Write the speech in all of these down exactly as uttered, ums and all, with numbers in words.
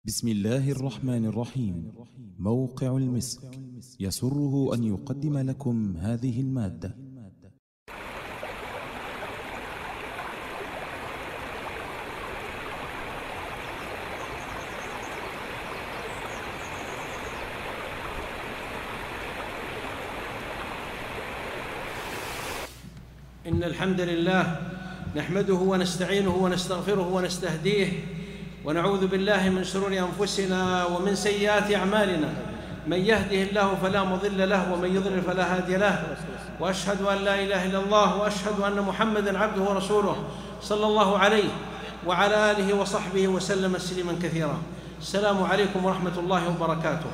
بسم الله الرحمن الرحيم. موقع المسك يسره أن يقدم لكم هذه المادة. إن الحمد لله نحمده ونستعينه ونستغفره ونستهديه ونعوذ بالله من شرور أنفسنا ومن سيئات أعمالنا. من يهده الله فلا مضل له ومن يضلل فلا هادي له، وأشهد أن لا إله إلا الله وأشهد أن محمدًا عبده ورسوله صلى الله عليه وعلى آله وصحبه وسلم تسليمًا كثيرا. السلام عليكم ورحمة الله وبركاته.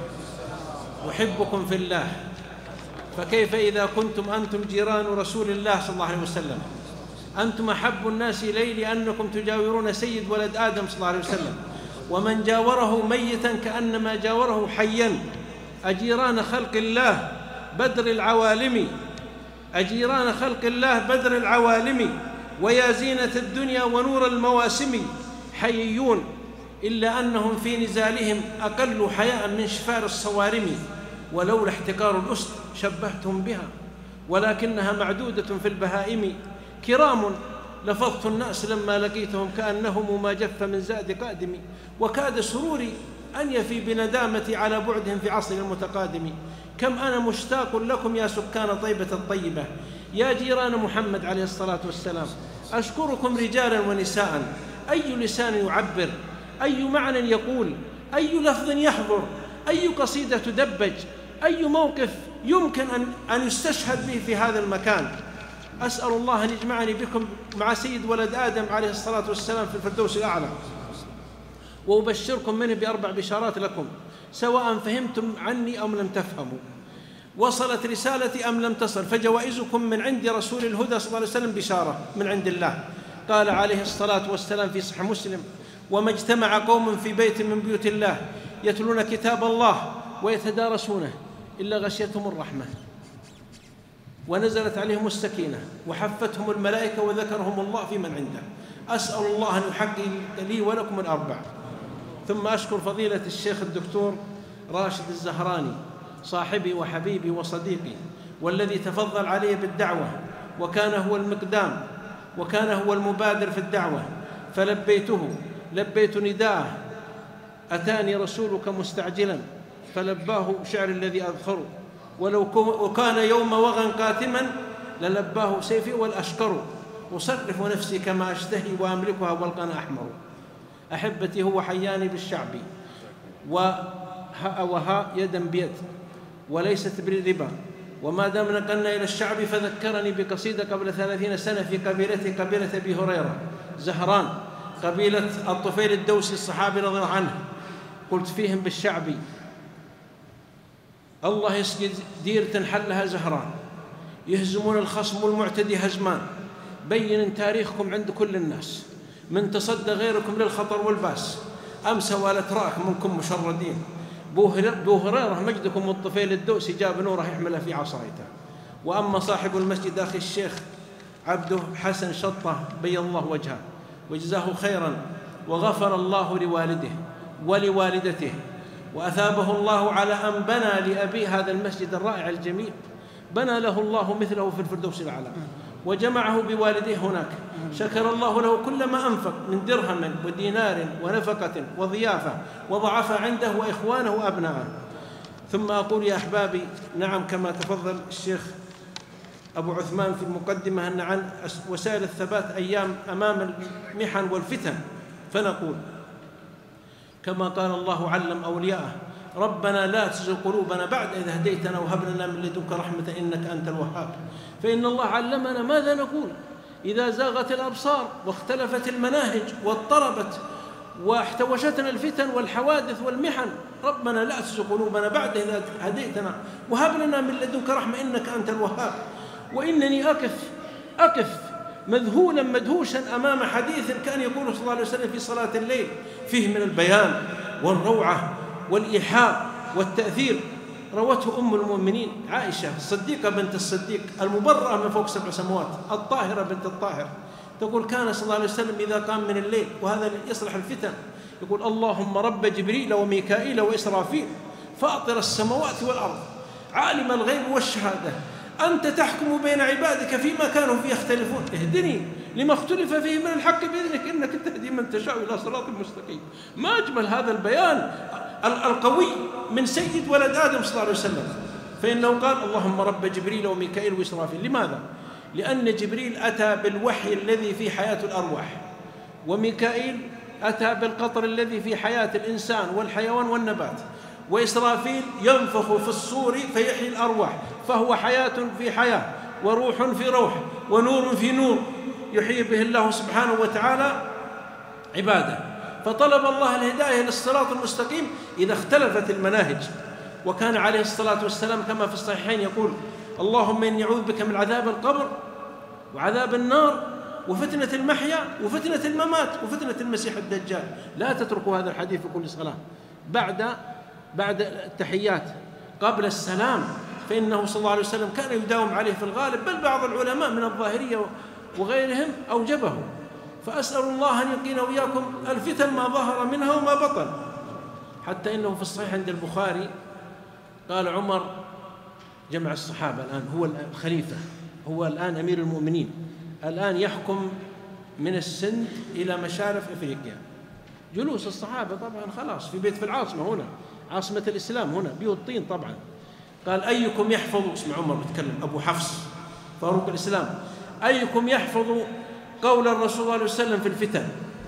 أحبكم في الله، فكيف إذا كنتم أنتم جيران رسول الله صلى الله عليه وسلم؟ أنتم أحب الناس إلي لأنكم تجاورون سيد ولد آدم صلى الله عليه وسلم، ومن جاوره ميتا كأنما جاوره حيا. أجيران خلق الله بدر العوالم، أجيران خلق الله بدر العوالم، ويا زينة الدنيا ونور المواسم. حييون إلا أنهم في نزالهم أقل حياء من شفار الصوارم. ولولا احتكار الأسد شبهتهم بها، ولكنها معدودة في البهائم. كرام لفظت الناس لما لقيتهم كأنهم ما جف من زاد قادم، وكاد سروري أن يفي بندامتي على بعدهم في عصر المتقادم. كم أنا مشتاق لكم يا سكان طيبة الطيبة، يا جيران محمد عليه الصلاة والسلام. أشكركم رجالا ونساء، أي لسان يعبر، أي معنى يقول، أي لفظ يحضر، أي قصيدة تدبج، أي موقف يمكن أن يستشهد به في هذا المكان. أسأل الله أن يجمعني بكم مع سيد ولد آدم عليه الصلاة والسلام في الفردوس الأعلى، وأبشركم منه بأربع بشارات لكم، سواء فهمتم عني أم لم تفهموا، وصلت رسالتي أم لم تصل. فجوائزكم من عند رسول الهدى صلى الله عليه وسلم بشارة من عند الله. قال عليه الصلاة والسلام في صحيح مسلم: وما اجتمع قوم في بيت من بيوت الله يتلون كتاب الله ويتدارسونه إلا غشيتهم الرحمة ونزلت عليهم السكينة وحفتهم الملائكة وذكرهم الله في من عنده. أسأل الله أن يحقق لي ولكم الأربع. ثم أشكر فضيلة الشيخ الدكتور راشد الزهراني صاحبي وحبيبي وصديقي، والذي تفضل علي بالدعوة، وكان هو المقدام وكان هو المبادر في الدعوة، فلبيته لبيت نداءه. أتاني رسولك مستعجلا فلباه شعر الذي أذخر، ولو كان يوم وغى قاتما للباه سيفي والأشكر. أصرف نفسي كما أشتهي وأملكها والقنا أحمر. أحبتي، هو حياني بالشعب وها وها يدا بيد وليست بالربا، وما دام نقلنا إلى الشعب فذكرني بقصيدة قبل ثلاثين سنة في قبيلتي، قبيلة أبي هريرة زهران، قبيلة الطفيل الدوسي الصحابي رضي الله عنه. قلت فيهم بالشعبي: الله يسقي دير تنحلها زهران، يهزمون الخصم والمعتدي هزمان. بين تاريخكم عند كل الناس، من تصدى غيركم للخطر والباس. أمس والأتراك منكم مشردين، بو هريرة مجدكم والطفيل الدوسي جاب نوره يحمله في عصايته. وأما صاحب المسجد أخي الشيخ عبده حسن شطة بيض الله وجهه وجزاه خيرا، وغفر الله لوالده ولوالدته، وأثابه الله على أن بنى لأبي هذا المسجد الرائع الجميل. بنى له الله مثله في الفردوس الأعلى، وجمعه بوالديه هناك. شكر الله له كل ما أنفق من درهم ودينار ونفقة وضيافة، وضعف عنده وإخوانه وأبناءه. ثم أقول يا أحبابي، نعم كما تفضل الشيخ أبو عثمان في المقدمة أن عن وسائل الثبات أيام أمام المحن والفتن، فنقول كما قال الله علم أولياءه: ربنا لا تزغ قلوبنا بعد إذ هديتنا وهب لنا من لدنك رحمة إنك أنت الوهاب. فإن الله علمنا ماذا نقول إذا زاغت الأبصار واختلفت المناهج واضطربت واحتوشتنا الفتن والحوادث والمحن. ربنا لا تزغ قلوبنا بعد إذ هديتنا وهب لنا من لدنك رحمة إنك أنت الوهاب. وإنني أقف أقف مذهولا مدهوشا أمام حديث كان يقول صلى الله عليه وسلم في صلاة الليل، فيه من البيان والروعة والإيحاء والتأثير. روته أم المؤمنين عائشة الصديقة بنت الصديق المبرأة من فوق سبع سماوات، الطاهرة بنت الطاهر، تقول: كان صلى الله عليه وسلم إذا قام من الليل، وهذا يصلح الفتن، يقول اللهم رب جبريل وميكائيل وإسرافيل فاطر السماوات والأرض عالم الغيب والشهادة أنت تحكم بين عبادك فيما كانوا فيه يختلفون اهدني لما اختلف فيه من الحق بإذنك إنك تهدي من تشاء إلى صراط مستقيم. ما أجمل هذا البيان القوي من سيد ولد آدم صلى الله عليه وسلم. فإنه قال اللهم رب جبريل وميكائيل وإسرافيل. لماذا؟ لأن جبريل أتى بالوحي الذي في حياة الأرواح، وميكائيل أتى بالقطر الذي في حياة الإنسان والحيوان والنبات، وإسرافيل ينفخ في الصور فيحيي الأرواح، فهو حياة في حياة وروح في روح ونور في نور يحيي به الله سبحانه وتعالى عباده. فطلب الله الهداية للصراط المستقيم إذا اختلفت المناهج. وكان عليه الصلاة والسلام كما في الصحيحين يقول اللهم إني أعوذ بك من عذاب القبر وعذاب النار وفتنة المحيا وفتنة الممات وفتنة المسيح الدجال. لا تتركوا هذا الحديث في كل صلاة بعد بعد التحيات قبل السلام، فإنه صلى الله عليه وسلم كان يداوم عليه في الغالب، بل بعض العلماء من الظاهرية وغيرهم أوجبه. فأسأل الله أن يقينا وإياكم الفتن ما ظهر منها وما بطن. حتى إنه في الصحيح عند البخاري قال عمر جمع الصحابة الآن، هو الخليفة، هو الآن أمير المؤمنين، الآن يحكم من السند إلى مشارف إفريقيا. جلوس الصحابة طبعا خلاص في بيت في العاصمة هنا، عاصمة الإسلام هنا، بيوت طين طبعا. قال أيكم يحفظ، اسمع عمر بيتكلم، أبو حفص فاروق الإسلام، أيكم يحفظ قول الرسول صلى الله عليه وسلم في الفتن؟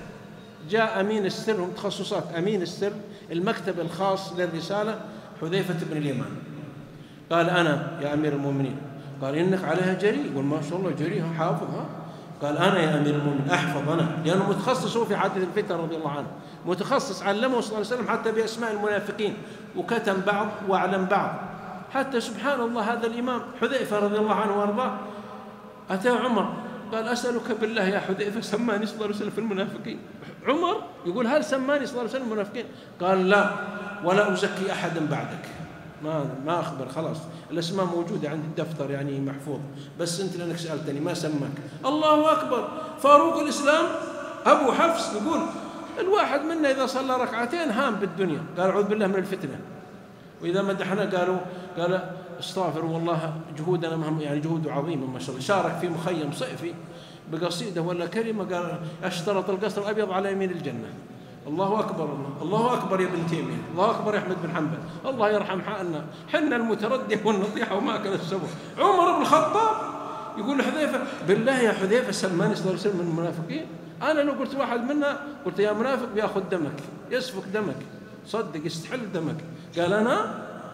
جاء أمين السر، هم تخصصات أمين السر المكتب الخاص للرسالة حذيفة بن اليمان. قال أنا يا أمير المؤمنين. قال إنك عليها جري. قال ما شاء الله جري حافظها. قال أنا يا أمير المؤمنين أحفظ أنا، لأنه متخصص هو في حادث الفتن رضي الله عنه، متخصص علمه صلى الله عليه وسلم حتى بأسماء المنافقين، وكتم بعض وأعلم بعض. حتى سبحان الله هذا الإمام حذيفة رضي الله عنه وأرضاه أتى عمر قال أسألك بالله يا حذيفة سماني صلى الله عليه وسلم في المنافقين. عمر يقول هل سماني صلى الله عليه وسلم المنافقين؟ قال لا ولا أزكي أحدا بعدك، ما ما أخبر، خلاص الأسماء موجودة عندي الدفتر يعني محفوظ، بس أنت لأنك سألتني ما سماك. الله أكبر. فاروق الإسلام أبو حفص يقول الواحد منا إذا صلى ركعتين هام بالدنيا، قال أعوذ بالله من الفتنة. وإذا مدحنا قالوا قال استغفر والله جهودنا مهم، يعني جهوده عظيمة ما شاء الله. شارك في مخيم صيفي بقصيدة ولا كلمة، قال اشترط القصر الأبيض على يمين الجنة. الله أكبر، الله الله أكبر يا ابن تيمية، الله أكبر يا أحمد بن حنبل، الله يرحم حقنا حنا المتردية والنطيحة وما أكل السبع. عمر بن الخطاب يقول لحذيفة بالله يا حذيفة سماني صلى الله عليه وسلم من المنافقين؟ أنا لو قلت واحد منا قلت يا منافق بياخذ دمك، يسفك دمك، صدق يستحل دمك. قال أنا.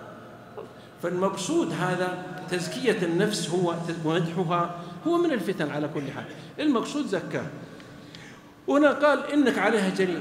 فالمقصود هذا تزكية النفس هو ومدحها هو من الفتن على كل حال، المقصود زكاه. هنا قال إنك عليها جريء.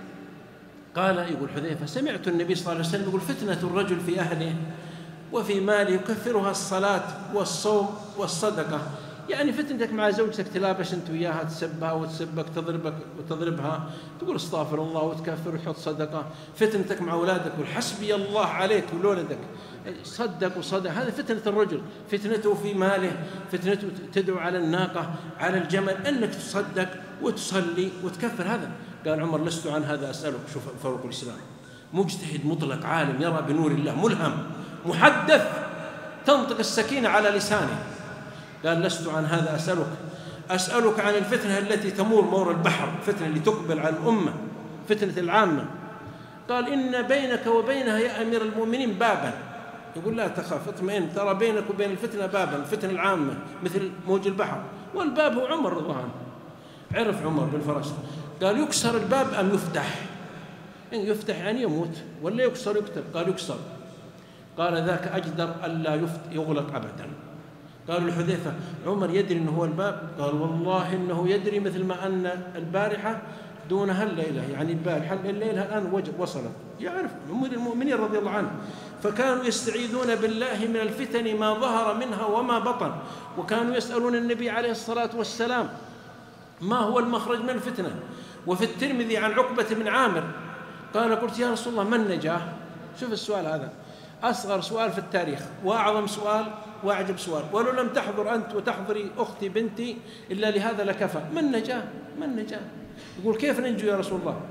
قال يقول حذيفة سمعت النبي صلى الله عليه وسلم يقول فتنة الرجل في أهله وفي ماله يكفرها الصلاة والصوم والصدقة. يعني فتنتك مع زوجتك تلابش أنت وياها، تسبها وتسبك، تضربك وتضربها، تقول استغفر الله وتكفر وتحط صدقة. فتنتك مع أولادك والحسبي الله عليك ولولدك، صدق وصدق. هذا فتنة الرجل، فتنته في ماله، فتنته تدعو على الناقة على الجمل، أنك تصدق وتصلي وتكفر. هذا قال عمر لست عن هذا أسألك. شوف فاروق الإسلام مجتهد مطلق، عالم يرى بنور الله، ملهم، محدث، تنطق السكينة على لسانه. قال لست عن هذا أسألك، أسألك عن الفتنة التي تمور مور البحر، فتنة اللي تقبل على الأمة، فتنة العامة. قال إن بينك وبينها يا أمير المؤمنين بابا. يقول لا تخاف اطمئن، ترى بينك وبين الفتنة بابا، الفتنة العامة مثل موج البحر، والباب هو عمر رضي الله عنه. عرف عمر بالفرس. قال يكسر الباب أم يفتح؟ إن يفتح يعني يموت، ولا يكسر يكتب؟ قال يكسر. قال ذاك أجدر ألا يغلق أبدا. قالوا لحذيفة عمر يدري أنه هو الباب؟ قال والله إنه يدري، مثل ما أن البارحة دونها الليلة، يعني البارحة الليلة الآن وصلت، يعرف أمير المؤمنين رضي الله عنه. فكانوا يستعيذون بالله من الفتن ما ظهر منها وما بطن، وكانوا يسألون النبي عليه الصلاة والسلام ما هو المخرج من الفتنة. وفي الترمذي عن عقبة بن عامر قال قلت يا رسول الله ما النجاة؟ شوف السؤال هذا أصغر سؤال في التاريخ وأعظم سؤال وأعجب سؤال، ولو لم تحضر أنت وتحضري أختي بنتي إلا لهذا لكفى. ما النجاة؟ ما النجاة؟ يقول كيف ننجو يا رسول الله؟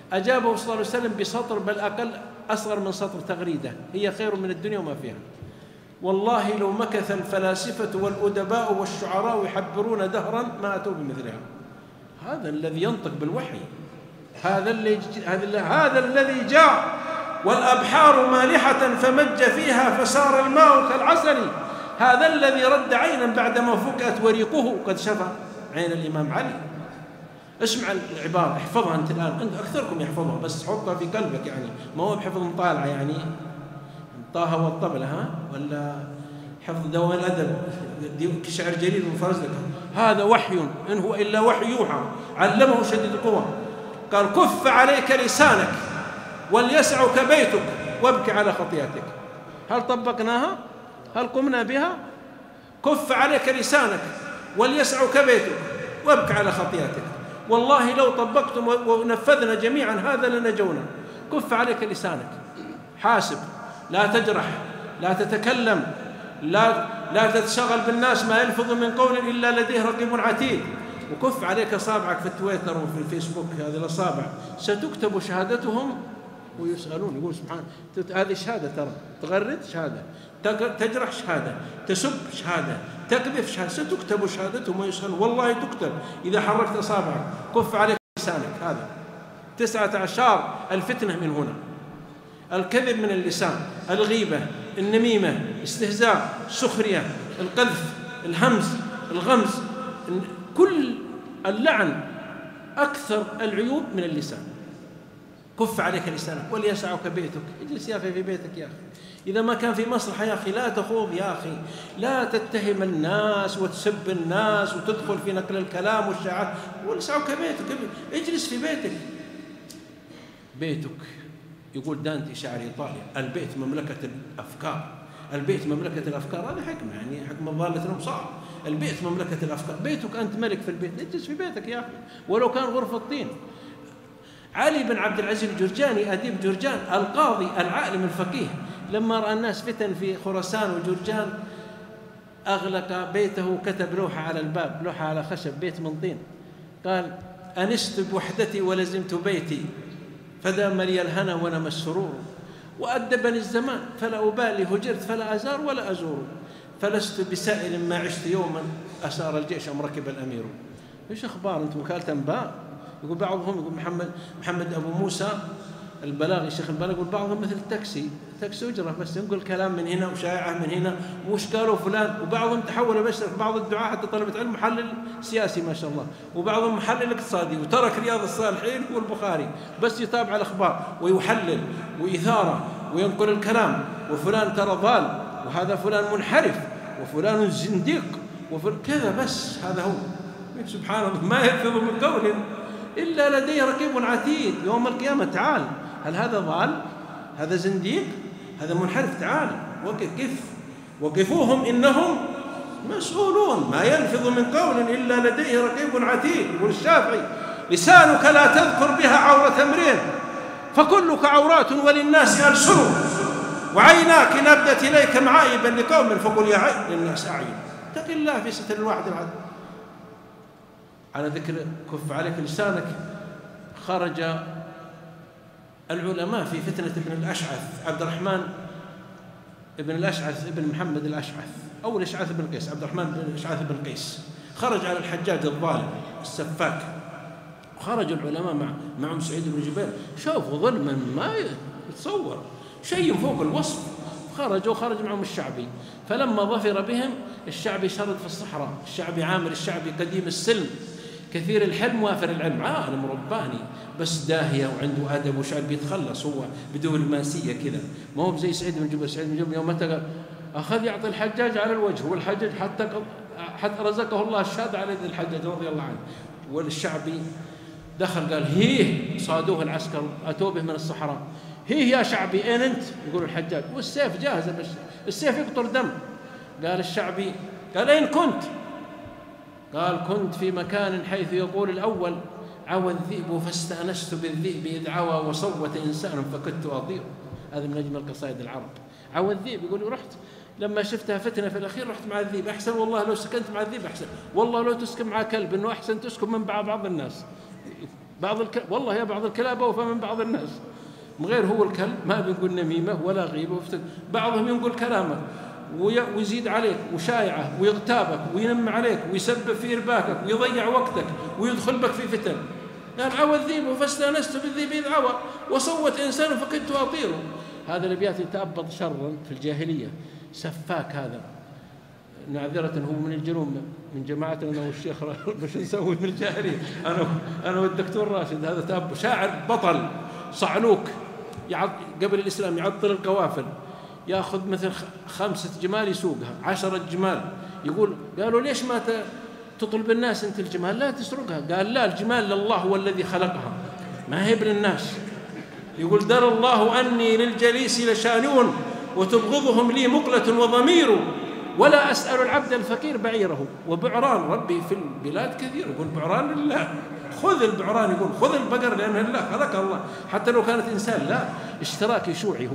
أجابه صلى الله عليه وسلم بسطر، بل أقل أصغر من سطر، تغريدة: هي خير من الدنيا وما فيها. والله لو مكث الفلاسفة والأدباء والشعراء يحبرون دهرا ما أتوا بمثلها. هذا الذي ينطق بالوحي، هذا الذي هذا الذي جاء والأبحار مالحة فمج فيها فسار الماء كالعسل. هذا الذي رد عينا بعدما فكأت وريقه قد شفى عين الإمام علي. اسمع العبارة، احفظها أنت الآن، أنت أكثركم يحفظها، بس حطها في قلبك، يعني ما هو بحفظ مطالعة يعني طه والطبلة ها، ولا حفظ دوام الأدب شعر جليل وفرزدق. هذا وحي إن هو إلا وحي يوحى علمه شديد القوى. قال: كف عليك لسانك وليسعك بيتك وابكي على خطيئتك. هل طبقناها؟ هل قمنا بها؟ كف عليك لسانك وليسعك بيتك وابكي على خطيئتك. والله لو طبقتم ونفذنا جميعا هذا لنجونا. كف عليك لسانك، حاسب، لا تجرح، لا تتكلم، لا لا تتشغل بالناس، ما يلفظ من قول إلا لديه رقيب عتيد. وكف عليك أصابعك في التويتر وفي الفيسبوك، هذه الأصابع ستكتب شهادتهم ويسألون. يقول سبحان، هذه شهادة، ترى تغرد شهادة، تجرح شهادة، تسب شهادة، تكذب شهادة، ستكتب شهادتهم ويسألون. والله تكتب إذا حركت أصابعك. كف عليك لسانك. هذا تسعة عشر الفتنة من هنا: الكذب من اللسان، الغيبة، النميمة، استهزاء، سخرية، القذف، الهمز، الغمز، كل اللعن، أكثر العيوب من اللسان. كف عليك لسانك وليسعك بيتك. اجلس يا أخي في بيتك يا أخي، إذا ما كان في مسرح يا أخي لا تخوض يا أخي، لا تتهم الناس وتسب الناس وتدخل في نقل الكلام والشعار. وليسعك بيتك، اجلس في بيتك. بيتك، يقول دانتي شاعر إيطاليا: البيت مملكة الأفكار. البيت مملكة الأفكار، هذه حكمة، يعني حكمة ضالة الأبصار. البيت مملكة الأفكار، بيتك أنت ملك في البيت، اجلس في بيتك يا أخي ولو كان غرفة طين. علي بن عبد العزيز الجرجاني، أديب جرجان، القاضي العالم الفقيه، لما رأى الناس فتن في خراسان وجرجان أغلق بيته وكتب لوحة على الباب، لوحة على خشب، بيت من طين. قال: أنست بوحدتي ولزمت بيتي فدام لي الهنا ونمى السرور، وأدبني الزمان فلا أبالي، هجرت فلا أزار ولا أزور، فلست بسائل ما عشت يوما أسار الجيش أم ركب الأمير. إيش أخبار أنتم؟ وكالة أنباء. يقول بعضهم، يقول محمد محمد أبو موسى البلاغي، شيخ البلاغي، يقول بعضهم مثل التاكسي، تاكسي أجرة بس ينقل كلام من هنا وشائعة من هنا وش قالوا فلان. وبعضهم تحول بشرك، بعض الدعاء حتى طلبة علم محلل سياسي ما شاء الله، وبعضهم محلل اقتصادي، وترك رياض الصالحين والبخاري بس يتابع الأخبار ويحلل وإثارة وينقل الكلام، وفلان ترى ضال، وهذا فلان منحرف، وفلان زنديق، وفلان كذا، بس هذا هو. سبحان الله، ما يلفظ من قول إلا لديه رقيب عتيد. يوم القيامة تعال، هل هذا ضال؟ هذا زنديق؟ هذا منحرف؟ تعال وقف، وقفوهم إنهم مسؤولون. ما يلفظ من قول إلا لديه رقيب عتيد. يقول الشافعي: لسانك لا تذكر بها عورة امرئ فكلك عورات وللناس ألسن، وعيناك نبدت إليك معايبا لقوم فقل يا عين للناس أعين. اتق الله في ستر الواحد العدل. على ذكر كف عليك لسانك، خرج العلماء في فتنة ابن الأشعث، عبد الرحمن ابن الأشعث ابن محمد الأشعث، أو الأشعث بن قيس، عبد الرحمن بن الأشعث بن قيس، خرج على الحجاج الظالم السفاك. خرج العلماء مع معهم سعيد بن جبير، شافوا ظلما ما يتصور، شيء فوق الوصف. خرجوا خرج معهم الشعبي، فلما ظفر بهم الشعبي شرد في الصحراء. الشعبي عامر، الشعبي قديم السلم، كثير الحلم وافر العلم، عالم رباني بس داهية وعنده أدب وشعر، بيتخلص هو بدون الماسية كذا، ما هو زي سعيد بن جبير. سعيد بن جبير يوم متى أخذ يعطي الحجاج على الوجه، والحجاج حتى حتى رزقه الله الشهاد على يد الحجاج رضي الله عنه. والشعبي دخل قال: هيه، صادوه العسكر، أتوا به من الصحراء، هيه يا شعبي أين أنت؟ يقول الحجاج، والسيف جاهز، بس السيف يقطر دم. قال الشعبي، قال: أين كنت؟ قال: كنت في مكان حيث يقول الأول: عوى الذئب فاستأنست بالذئب إذ عوى وصوت إنسان فكدت أطير. هذا من أجمل قصائد العرب. عوى الذئب، يقول رحت لما شفتها فتنة في الأخير رحت مع الذئب، أحسن والله لو سكنت مع الذئب أحسن، والله لو تسكن مع كلب إنه أحسن تسكن من بعض بعض الناس. بعض الك... والله يا بعض الكلاب أوفى من بعض الناس، من غير هو الكلب ما بيقول نميمة ولا غيبة وفتك. بعضهم ينقل كلامك ويزيد عليك وشايعه ويغتابك وينم عليك ويسبب في إرباكك ويضيع وقتك ويدخل بك في فتن. قال عوى الذيب فاستأنست بالذيب إذ عوى وصوت إنسان فكدت أطيره. هذا الأبيات يتأبط شرا في الجاهلية، سفاك هذا، معذرة هو من الجنوب من جماعتنا أنا والشيخ مش نسوي من الجاهلية، أنا أنا والدكتور راشد. هذا تأب شاعر بطل صعلوك يعط قبل الإسلام يعطل القوافل، يأخذ مثل خمسة جمال يسوقها عشرة جمال، يقول قالوا ليش ما تطلب الناس أنت الجمال لا تسرقها؟ قال لا، الجمال لله هو الذي خلقها ما هي للناس. يقول درى الله أني للجليس لشانون وتبغضهم لي مقلة وضمير ولا أسأل العبد الفقير بعيره وبعران ربي في البلاد كثير. يقول بعران لله، خذ البعران، يقول خذ البقر لأنه لله خلق الله، حتى لو كانت إنسان لا، اشتراك شيوعي هو.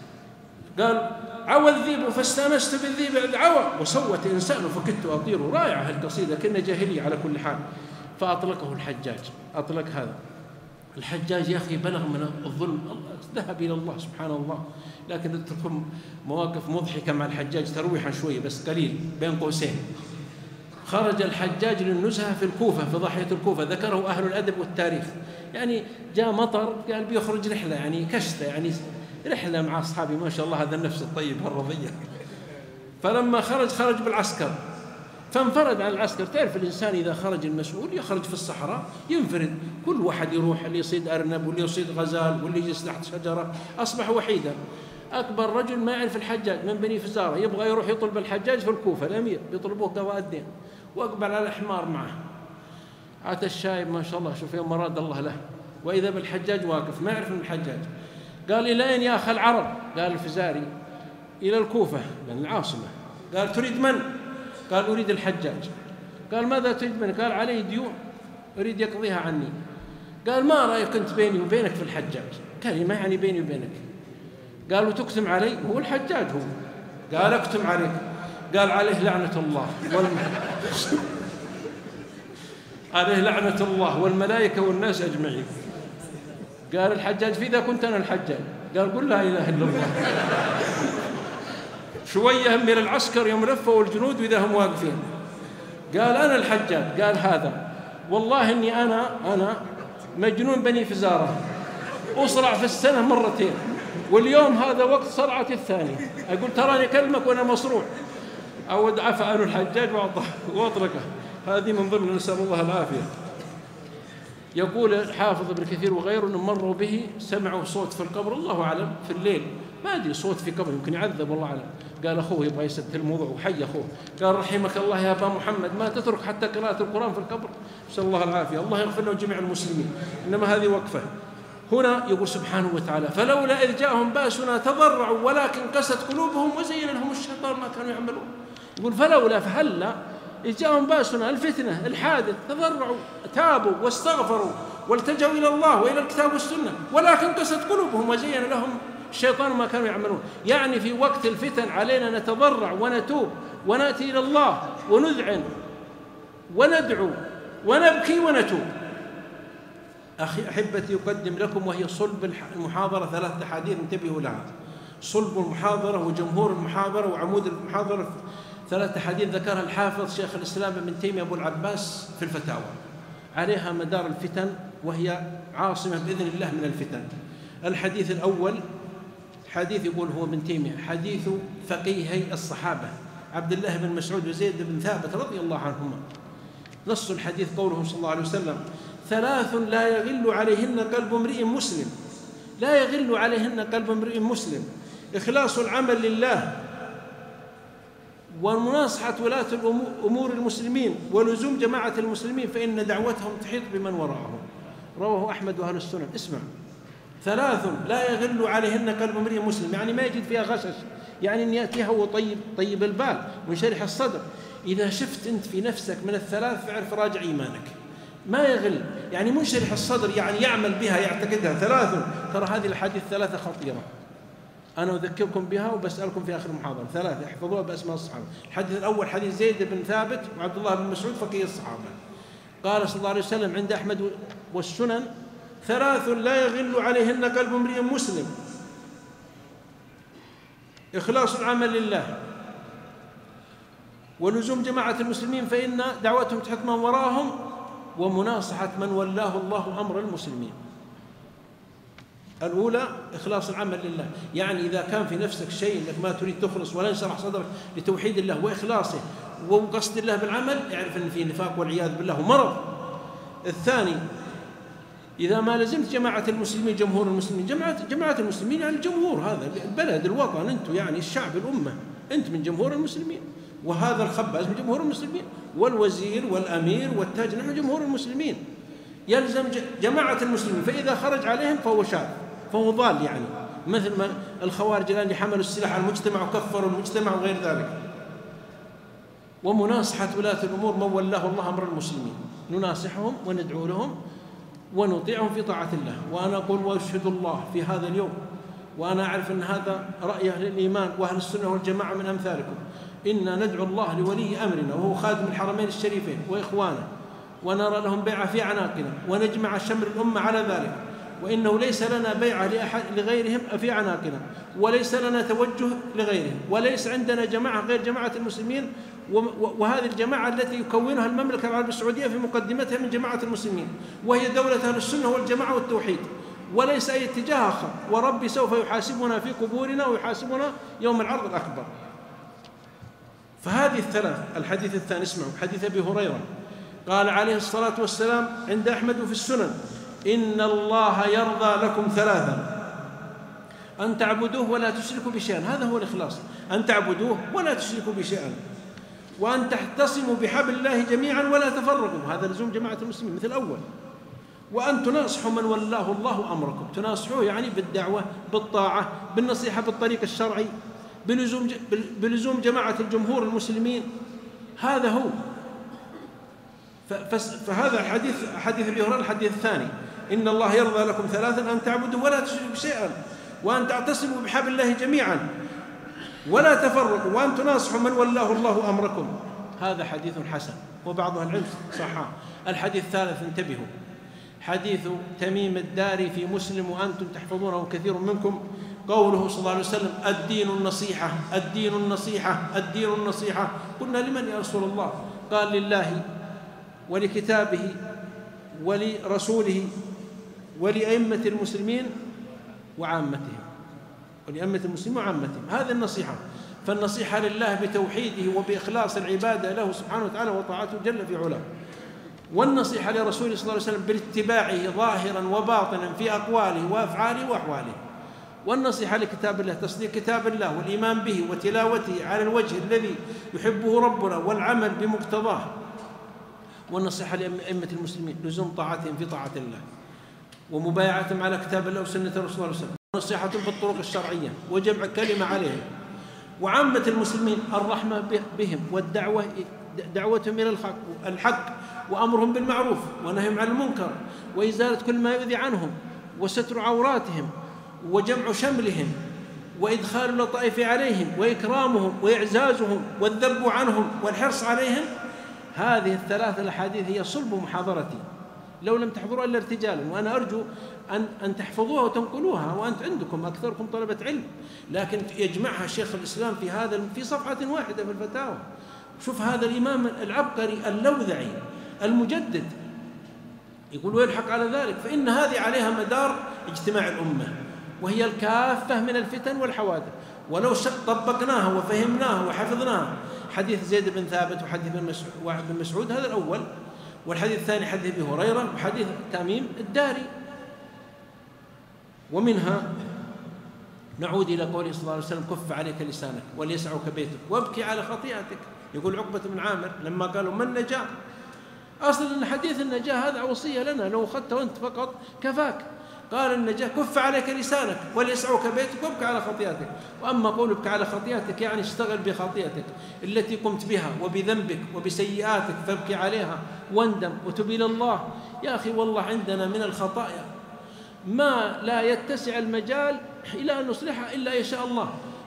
قال عوى الذيب فاستانست بالذيب عوى وصوت إنسان فكدت أطير. رائعة القصيدة كنا جاهلية على كل حال. فأطلقه الحجاج، أطلق هذا الحجاج يا أخي بلغ من الظلم، ذهب إلى الله سبحان الله. لكن أتركم مواقف مضحكة مع الحجاج ترويحا شوية بس قليل بين قوسين. خرج الحجاج للنزهة في الكوفة في ضاحية الكوفة، ذكره أهل الأدب والتاريخ. يعني جاء مطر قال بيخرج رحلة يعني كشتة يعني رحلة مع أصحابي ما شاء الله هذا النفس الطيب هالرضية. فلما خرج خرج بالعسكر فانفرد عن العسكر. تعرف الإنسان إذا خرج المسؤول يخرج في الصحراء ينفرد، كل واحد يروح، اللي يصيد أرنب واللي يصيد غزال واللي يجلس تحت شجرة، أصبح وحيدا. أكبر رجل ما يعرف الحجاج من بني فزارة يبغى يروح يطلب الحجاج في الكوفة، الأمير بيطلبوه قضاء الدين، وأقبل على الحمار معه. عاد الشايب ما شاء الله شوف يوم مراد الله له، وإذا بالحجاج واقف ما يعرف من الحجاج. قال إلى أين يا أخ العرب؟ قال الفزاري. إلى الكوفة لأن العاصمة. قال تريد من؟ قال أريد الحجاج. قال ماذا تريد منه؟ قال علي ديون أريد يقضيها عني. قال ما رأيك أنت بيني وبينك في الحجاج؟ كلمة يعني بيني وبينك. قال وتكتم علي؟ هو الحجاج هو. قال أكتم عليك. قال عليه لعنة الله والم... عليه لعنة الله والملائكة والناس أجمعين. قال الحجاج في إذا كنت أنا الحجاج. قال قل لا إله إلا الله. شوية من العسكر يوم لفوا الجنود وإذا هم واقفين. قال أنا الحجاج. قال هذا والله إني أنا أنا مجنون بني فزارة أصرع في السنة مرتين، واليوم هذا وقت صرعتي الثانية. أقول تراني أكلمك وأنا مصروع. أود عفى عنه الحجاج وأطلقه. هذه من ضمن نسأل الله العافية. يقول الحافظ ابن كثير وغيره أنهم مروا به سمعوا صوت في القبر، الله أعلم في الليل ما أدري صوت في قبر يمكن يعذب والله أعلم. قال أخوه يبغى يسد الموضوع وحي أخوه. قال رحمك الله يا أبا محمد ما تترك حتى قراءة القرآن في القبر. نسأل الله العافية، الله يغفر له جميع المسلمين. إنما هذه وقفة. هنا يقول سبحانه وتعالى فلولا إذ جاءهم بأسنا تضرعوا ولكن قست قلوبهم وزين لهم الشيطان ما كانوا يعملون. يقول فلولا فهلا إذ جاءهم بأسنا الفتنة الحادث تضرعوا تابوا واستغفروا والتجوا إلى الله وإلى الكتاب والسنة ولكن قست قلوبهم وزين لهم الشيطان ما كانوا يعملون. يعني في وقت الفتن علينا نتضرع ونتوب ونأتي إلى الله ونذعن وندعو ونبكي ونتوب. أخي أحبتي أقدم لكم وهي صلب المحاضرة ثلاث أحاديث انتبهوا لها. صلب المحاضرة وجمهور المحاضرة وعمود المحاضرة ثلاث أحاديث ذكرها الحافظ شيخ الإسلام ابن تيمية أبو العباس في الفتاوى، عليها مدار الفتن وهي عاصمة بإذن الله من الفتن. الحديث الأول حديث يقول هو ابن تيمية حديث فقيهي الصحابة عبد الله بن مسعود وزيد بن ثابت رضي الله عنهما. نص الحديث قوله صلى الله عليه وسلم ثلاث لا يغل عليهن قلب امرئ مسلم، لا يغل عليهن قلب امرئ مسلم: إخلاص العمل لله، ومناصحة ولاة أمور المسلمين، ولزوم جماعة المسلمين فإن دعوتهم تحيط بمن وراءهم. رواه أحمد وأهل السنن. اسمع، ثلاث لا يغل عليهن قلب امرئ مسلم، يعني ما يجد فيها غشش، يعني أن يأتيها هو طيب طيب البال منشرح الصدر. إذا شفت أنت في نفسك من الثلاث فاعرف راجع إيمانك. ما يغل يعني منشرح الصدر، يعني يعمل بها يعتقدها. ثلاث، ترى هذه الحديث ثلاثة خطيرة، أنا أذكركم بها وبسألكم في آخر المحاضرة. ثلاثة احفظوها بأسماء الصحابة. الحديث الأول حديث زيد بن ثابت وعبد الله بن مسعود فقيه الصحابة. قال صلى الله عليه وسلم عند أحمد والسنن ثلاث لا يغل عليهن قلب امرئ مسلم: إخلاص العمل لله، ولزوم جماعة المسلمين فإن دعوتهم تحت من وراهم، ومناصحة من ولاه الله أمر المسلمين. الأولى إخلاص العمل لله، يعني إذا كان في نفسك شيء أنك ما تريد تخلص ولا ينشرح صدرك لتوحيد الله وإخلاصه وقصد الله بالعمل، اعرف أن فيه نفاق والعياذ بالله ومرض. الثاني: إذا ما لزمت جماعة المسلمين، جمهور المسلمين، جماعة, جماعة المسلمين يعني الجمهور، هذا البلد الوطن، أنتم يعني الشعب الأمة، أنت من جمهور المسلمين، وهذا الخباز من جمهور المسلمين، والوزير والأمير والتاج نحن جمهور المسلمين. يلزم جماعة المسلمين، فإذا خرج عليهم فهو شاذ، فهو ضال، يعني مثل ما الخوارج الآن اللي حملوا السلاح على المجتمع وكفروا المجتمع وغير ذلك. ومناصحة ولاة الأمور من ولاه الله أمر المسلمين، نناصحهم وندعو لهم ونطيعهم في طاعة الله. وأنا أقول وأشهد الله في هذا اليوم، وأنا أعرف أن هذا رأي أهل الإيمان وأهل السنة والجماعة من أمثالكم، إنا ندعو الله لولي أمرنا وهو خادم الحرمين الشريفين وإخوانه، ونرى لهم بيعة في أعناقنا، ونجمع شمل الأمة على ذلك، وإنه ليس لنا بيعة لأحد لغيرهم في أعناقنا، وليس لنا توجه لغيرهم، وليس عندنا جماعة غير جماعة المسلمين، وهذه الجماعة التي يكونها المملكة العربية السعودية في مقدمتها من جماعة المسلمين، وهي دولة أهل السنة والجماعة والتوحيد، وليس أي اتجاه آخر. وربي سوف يحاسبنا في قبورنا ويحاسبنا يوم العرض الأكبر. فهذه الثلاث. الحديث الثاني اسمعوا، حديث أبي هريرة قال عليه الصلاة والسلام عند أحمد في السنن: إن الله يرضى لكم ثلاثا: أن تعبدوه ولا تشركوا بشيئا، هذا هو الإخلاص، أن تعبدوه ولا تشركوا بشيئا، وأن تحتصموا بحبل الله جميعا ولا تفرقوا، هذا لزوم جماعة المسلمين مثل الأول، وأن تناصحوا من ولاه الله أمركم، تناصحوه يعني بالدعوة، بالطاعة، بالنصيحة بالطريق الشرعي، بلزوم بلزوم جماعة الجمهور المسلمين، هذا هو. فهذا حديث حديث أبي هريرة الحديث الثاني: إن الله يرضى لكم ثلاثا: أن تعبدوا ولا تشركوا شيئا، وأن تعتصموا بحبل الله جميعا ولا تفرقوا، وأن تناصحوا من ولاه الله أمركم. هذا حديث حسن، وبعض أهل العلم صححه. الحديث الثالث انتبهوا، حديث تميم الداري في مسلم وأنتم تحفظونه كثير منكم، قوله صلى الله عليه وسلم: الدين النصيحة، الدين النصيحة، الدين النصيحة. قلنا: لمن يا رسول الله؟ قال: لله ولكتابه ولرسوله ولأئمة المسلمين وعامتهم، ولأئمة المسلمين وعامتهم، هذه النصيحة. فالنصيحة لله بتوحيده وبإخلاص العبادة له سبحانه وتعالى وطاعته جل في علاه، والنصيحة لرسوله صلى الله عليه وسلم باتباعه ظاهرا وباطنا في أقواله وأفعاله وأحواله، والنصيحة لكتاب الله تصديق كتاب الله والإيمان به وتلاوته على الوجه الذي يحبه ربنا والعمل بمقتضاه، والنصيحة لأئمة المسلمين لزوم طاعتهم في طاعة الله ومبايعتهم على كتاب الله وسنة الرسول صلى الله عليه وسلم، ونصيحتهم بالطرق الشرعية وجمع كلمة عليهم، وعامة المسلمين الرحمة بهم والدعوة دعوتهم إلى الحق, الحق وأمرهم بالمعروف ونهيهم عن المنكر وإزالة كل ما يؤذي عنهم وستر عوراتهم وجمع شملهم وإدخال اللطائف عليهم وإكرامهم وإعزازهم والذب عنهم والحرص عليهم. هذه الثلاث الأحاديث هي صلب محاضرتي، لو لم تحضروا إلا ارتجالا، وأنا أرجو أن, أن تحفظوها وتنقلوها، وأنت عندكم أكثركم طلبة علم، لكن يجمعها شيخ الإسلام في هذا في صفحة واحدة في الفتاوى. شوف هذا الإمام العبقري اللوذعي المجدد يقول ويلحق على ذلك، فإن هذه عليها مدار اجتماع الأمة، وهي الكافة من الفتن والحوادث، ولو طبقناها وفهمناها وحفظناها. حديث زيد بن ثابت وحديث بن مسعود هذا الأول، والحديث الثاني حديث أبي هريرة وحديث تميم الداري. ومنها نعود إلى قوله صلى الله عليه وسلم: كف عليك لسانك وليسعك بيتك وابكي على خطيئتك. يقول عقبة بن عامر لما قالوا ما النجاة، أصل أن حديث النجاة هذا وصية لنا، لو أخذته أنت فقط كفاك. قال النجاة: كف عليك لسانك وليسعك بيتك وابكي على خطيئتك. وأما قول ابكي على خطيئتك يعني اشتغل بخطيئتك التي قمت بها وبذنبك وبسيئاتك، فابكي عليها واندم وتب إلى الله. يا أخي والله عندنا من الخطايا ما لا يتسع المجال إلى أن نصلحها إلا يشاء الله،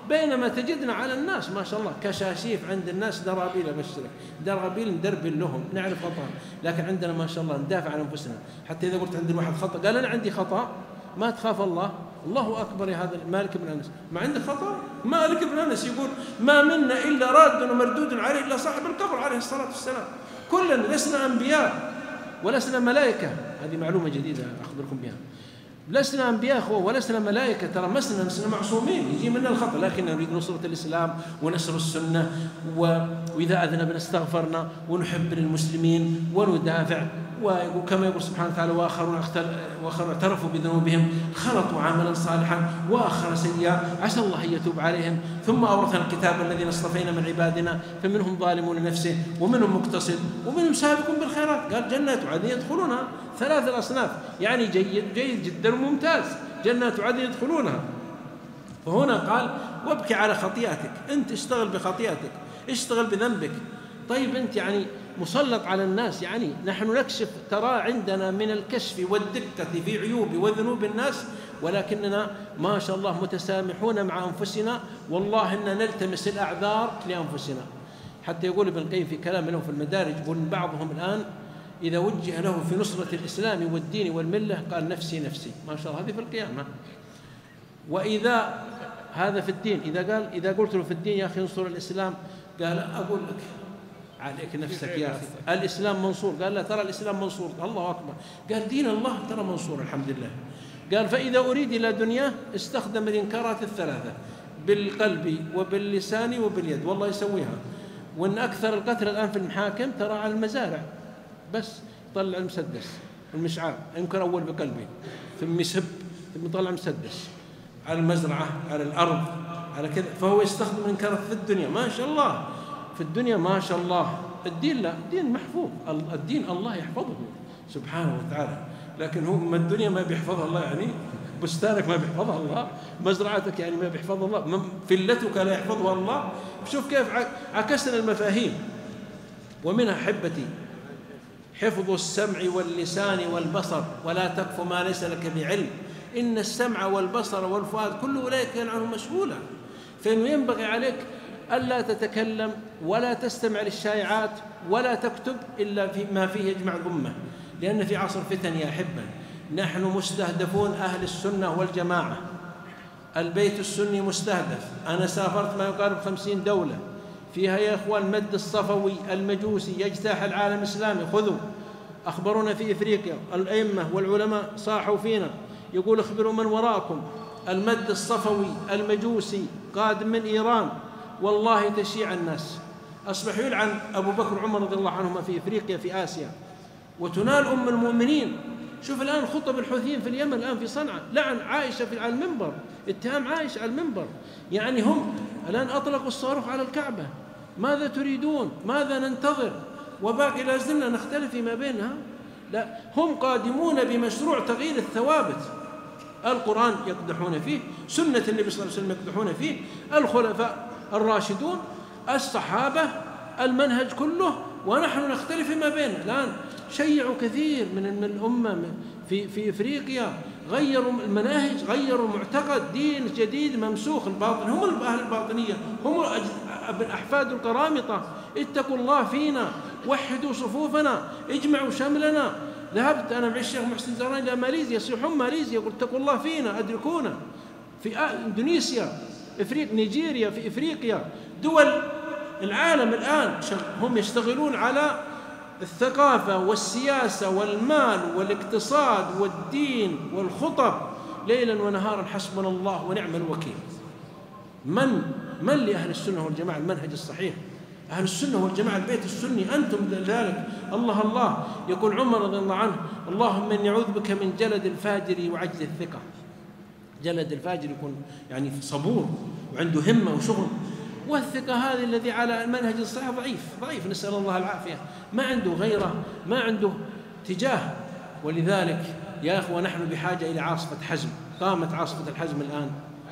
بينما تجدنا على الناس ما شاء الله كشاشيف، عند الناس درابيل، أبشرك درابيل ندربل لهم، نعرف خطأ، لكن عندنا ما شاء الله ندافع عن أنفسنا. حتى إذا قلت عند الواحد خطأ قال أنا عندي خطأ، ما تخاف الله؟ الله أكبر يا هذا مالك بن أنس، ما عنده خطأ؟ مالك بن أنس يقول ما منا إلا راد ومردود عليه إلا صاحب القبر عليه الصلاة والسلام، كلنا لسنا أنبياء ولسنا ملائكة. هذه معلومة جديدة أخبركم بها، لسنا أنبياء ولسنا ملائكة، ترى مسنا لسنا معصومين، يجي منا الخطأ، لكن نريد نصرة الإسلام ونشر السنة، وإذا أذنبنا استغفرنا ونحب للمسلمين وندافع. وكما يقول سبحانه وتعالى وآخرون اعترفوا بذنوبهم خلطوا عملا صالحا وآخر سيئا عسى الله أن يتوب عليهم ثم أورثنا الكتاب الذين اصطفينا من عبادنا فمنهم ظالم لنفسه ومنهم مقتصد ومنهم سابق بالخيرات. قال جنات عدن يدخلونها، ثلاث الأصناف، يعني جيد جيد جدا وممتاز، جنات عدن يدخلونها. فهنا قال وابكي على خطيئتك، أنت اشتغل بخطيئتك، اشتغل بذنبك. طيب أنت يعني مسلط على الناس، يعني نحن نكشف، ترى عندنا من الكشف والدقة في عيوب وذنوب الناس، ولكننا ما شاء الله متسامحون مع أنفسنا، والله إننا نلتمس الأعذار لأنفسنا. حتى يقول ابن القيم في كلام له في المدارج، يقول بعضهم الآن إذا وجه له في نصرة الإسلام والدين والملة قال نفسي نفسي، ما شاء الله هذه في القيامة. وإذا هذا في الدين، إذا قال إذا قلت له في الدين يا أخي انصر الإسلام، قال أقول لك عليك نفسك يا أخي، الإسلام منصور. قال لا ترى الإسلام منصور، الله أكبر. قال دين الله ترى منصور الحمد لله. قال فإذا أريد إلى دنياه استخدم الإنكارات الثلاثة بالقلب وباللسان وباليد، والله يسويها. وإن أكثر القتل الآن في المحاكم ترى على المزارع، بس طلع المسدس المشعار، يمكن أول بقلبي ثم يسب ثم يطلع مسدس على المزرعة على الأرض على كذا، فهو يستخدم الإنكارات في الدنيا ما شاء الله، في الدنيا ما شاء الله. الدين لا، الدين محفوظ، الدين الله يحفظه سبحانه وتعالى، لكن هو ما الدنيا ما بيحفظها الله، يعني بستانك ما بيحفظها الله، مزرعتك يعني ما بيحفظها الله، فلتك لا يحفظها الله. شوف كيف عكسنا المفاهيم. ومنها حبتي حفظ السمع واللسان والبصر ولا تقف ما ليس لك بعلم إن السمع والبصر والفؤاد كل أولئك كان عنه مسؤولا. فإنه ينبغي عليك ألا تتكلم ولا تستمع للشائعات ولا تكتب إلا فيما فيه يجمع الأمة، لأن في عصر فتن يا أحبة نحن مستهدفون، أهل السنة والجماعة، البيت السني مستهدف. أنا سافرت ما يقارب خمسين دولة فيها يا إخوان مد الصفوي المجوسي يجتاح العالم الإسلامي، خذوا أخبرونا في إفريقيا الأئمة والعلماء صاحوا فينا، يقول اخبروا من وراءكم، المد الصفوي المجوسي قادم من إيران، والله تشيع الناس، أصبح يلعن أبو بكر وعمر رضي الله عنهما في إفريقيا في آسيا، وتنال أم المؤمنين. شوف الآن خطب الحوثيين في اليمن الآن في صنعاء، لعن عائشة في على المنبر، اتهام عائشة على المنبر. يعني هم الآن أطلقوا الصاروخ على الكعبة، ماذا تريدون؟ ماذا ننتظر؟ وباقي لا زلنا نختلف فيما بينها. لا، هم قادمون بمشروع تغيير الثوابت، القرآن يقدحون فيه، سنة النبي صلى الله عليه وسلم يقدحون فيه، الخلفاء الراشدون، الصحابة، المنهج كله، ونحن نختلف فيما بيننا. الآن شيعوا كثير من الأمة في في إفريقيا، غيروا المناهج، غيروا المعتقد، دين جديد ممسوخ. الباطن هم أهل الباطنية، هم أحفاد القرامطة. اتقوا الله فينا، وحدوا صفوفنا، اجمعوا شملنا. ذهبت أنا مع الشيخ محسن زهران إلى ماليزيا، يصيحون ماليزيا، يقول اتقوا الله فينا، أدركونا. في إندونيسيا، إفريقيا، نيجيريا، في إفريقيا، دول العالم الآن هم يشتغلون على الثقافة والسياسة والمال والاقتصاد والدين والخطب ليلا ونهارا، حسبنا الله ونعم الوكيل. من من لأهل السنة والجماعة المنهج الصحيح؟ أهل السنة والجماعة البيت السني، أنتم ذلك. الله الله يقول عمر رضي الله عنه اللهم إني أعوذ بك من جلد الفاجر وعجز الثقة. جلد الفاجر يكون يعني صبور وعنده همة وشغل، والثقة هذه الذي على المنهج الصحيح ضعيف ضعيف، نسأل الله العافية، ما عنده غيره، ما عنده تجاه. ولذلك يا أخوة نحن بحاجة إلى عاصفة حزم. قامت عاصفة الحزم الآن،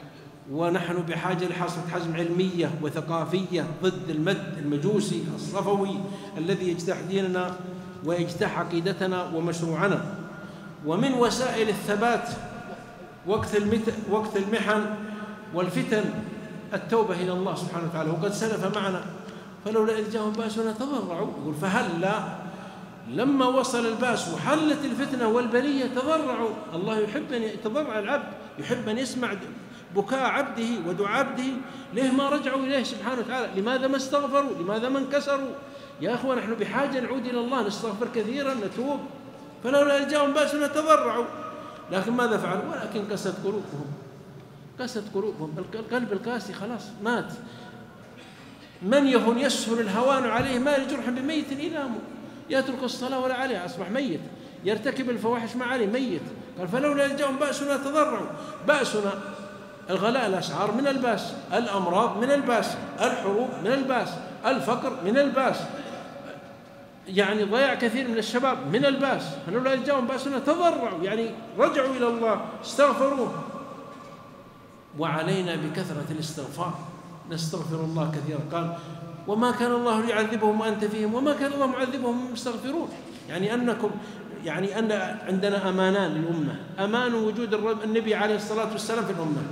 ونحن بحاجة لعاصفة حزم علمية وثقافية ضد المد المجوسي الصفوي الذي يجتاح ديننا ويجتاح عقيدتنا ومشروعنا. ومن وسائل الثبات وقت وقت المحن والفتن التوبة إلى الله سبحانه وتعالى، وقد سلف معنا فلولا إذ جاءهم بأسنا تضرعوا. يقول فهلا لما وصل البأس وحلت الفتنة والبلية تضرعوا. الله يحب أن يتضرع العبد، يحب أن يسمع بكاء عبده ودعاء عبده. ليه ما رجعوا إليه سبحانه وتعالى؟ لماذا ما استغفروا؟ لماذا ما انكسروا؟ يا أخوة نحن بحاجة نعود إلى الله، نستغفر كثيرا، نتوب. فلولا إذ جاءهم بأسنا تضرعوا، لكن ماذا فعلوا؟ ولكن قست قلوبهم، قست قلوبهم. القلب القاسي خلاص مات. من يهن يسهل الهوان عليه ما لجرح بميت إلامه. يترك الصلاة ولا عليه أصبح ميت، يرتكب الفواحش ما عليه ميت. قال فلولا إذ جاءهم بأسنا تضرعوا. بأسنا الغلاء الأسعار من الباس، الأمراض من الباس، الحروب من الباس، الفقر من الباس، يعني ضياع كثير من الشباب من الباس. فلولا إذ جاءهم بأسنا تضرعوا، يعني رجعوا إلى الله استغفروه. وعلينا بكثرة الاستغفار، نستغفر الله كثيرا. قال وما كان الله ليعذبهم وأنت فيهم وما كان الله معذبهم وهم يستغفرون. يعني أنكم يعني أن عندنا أمانان للأمة، أمان وجود النبي عليه الصلاة والسلام في الأمة،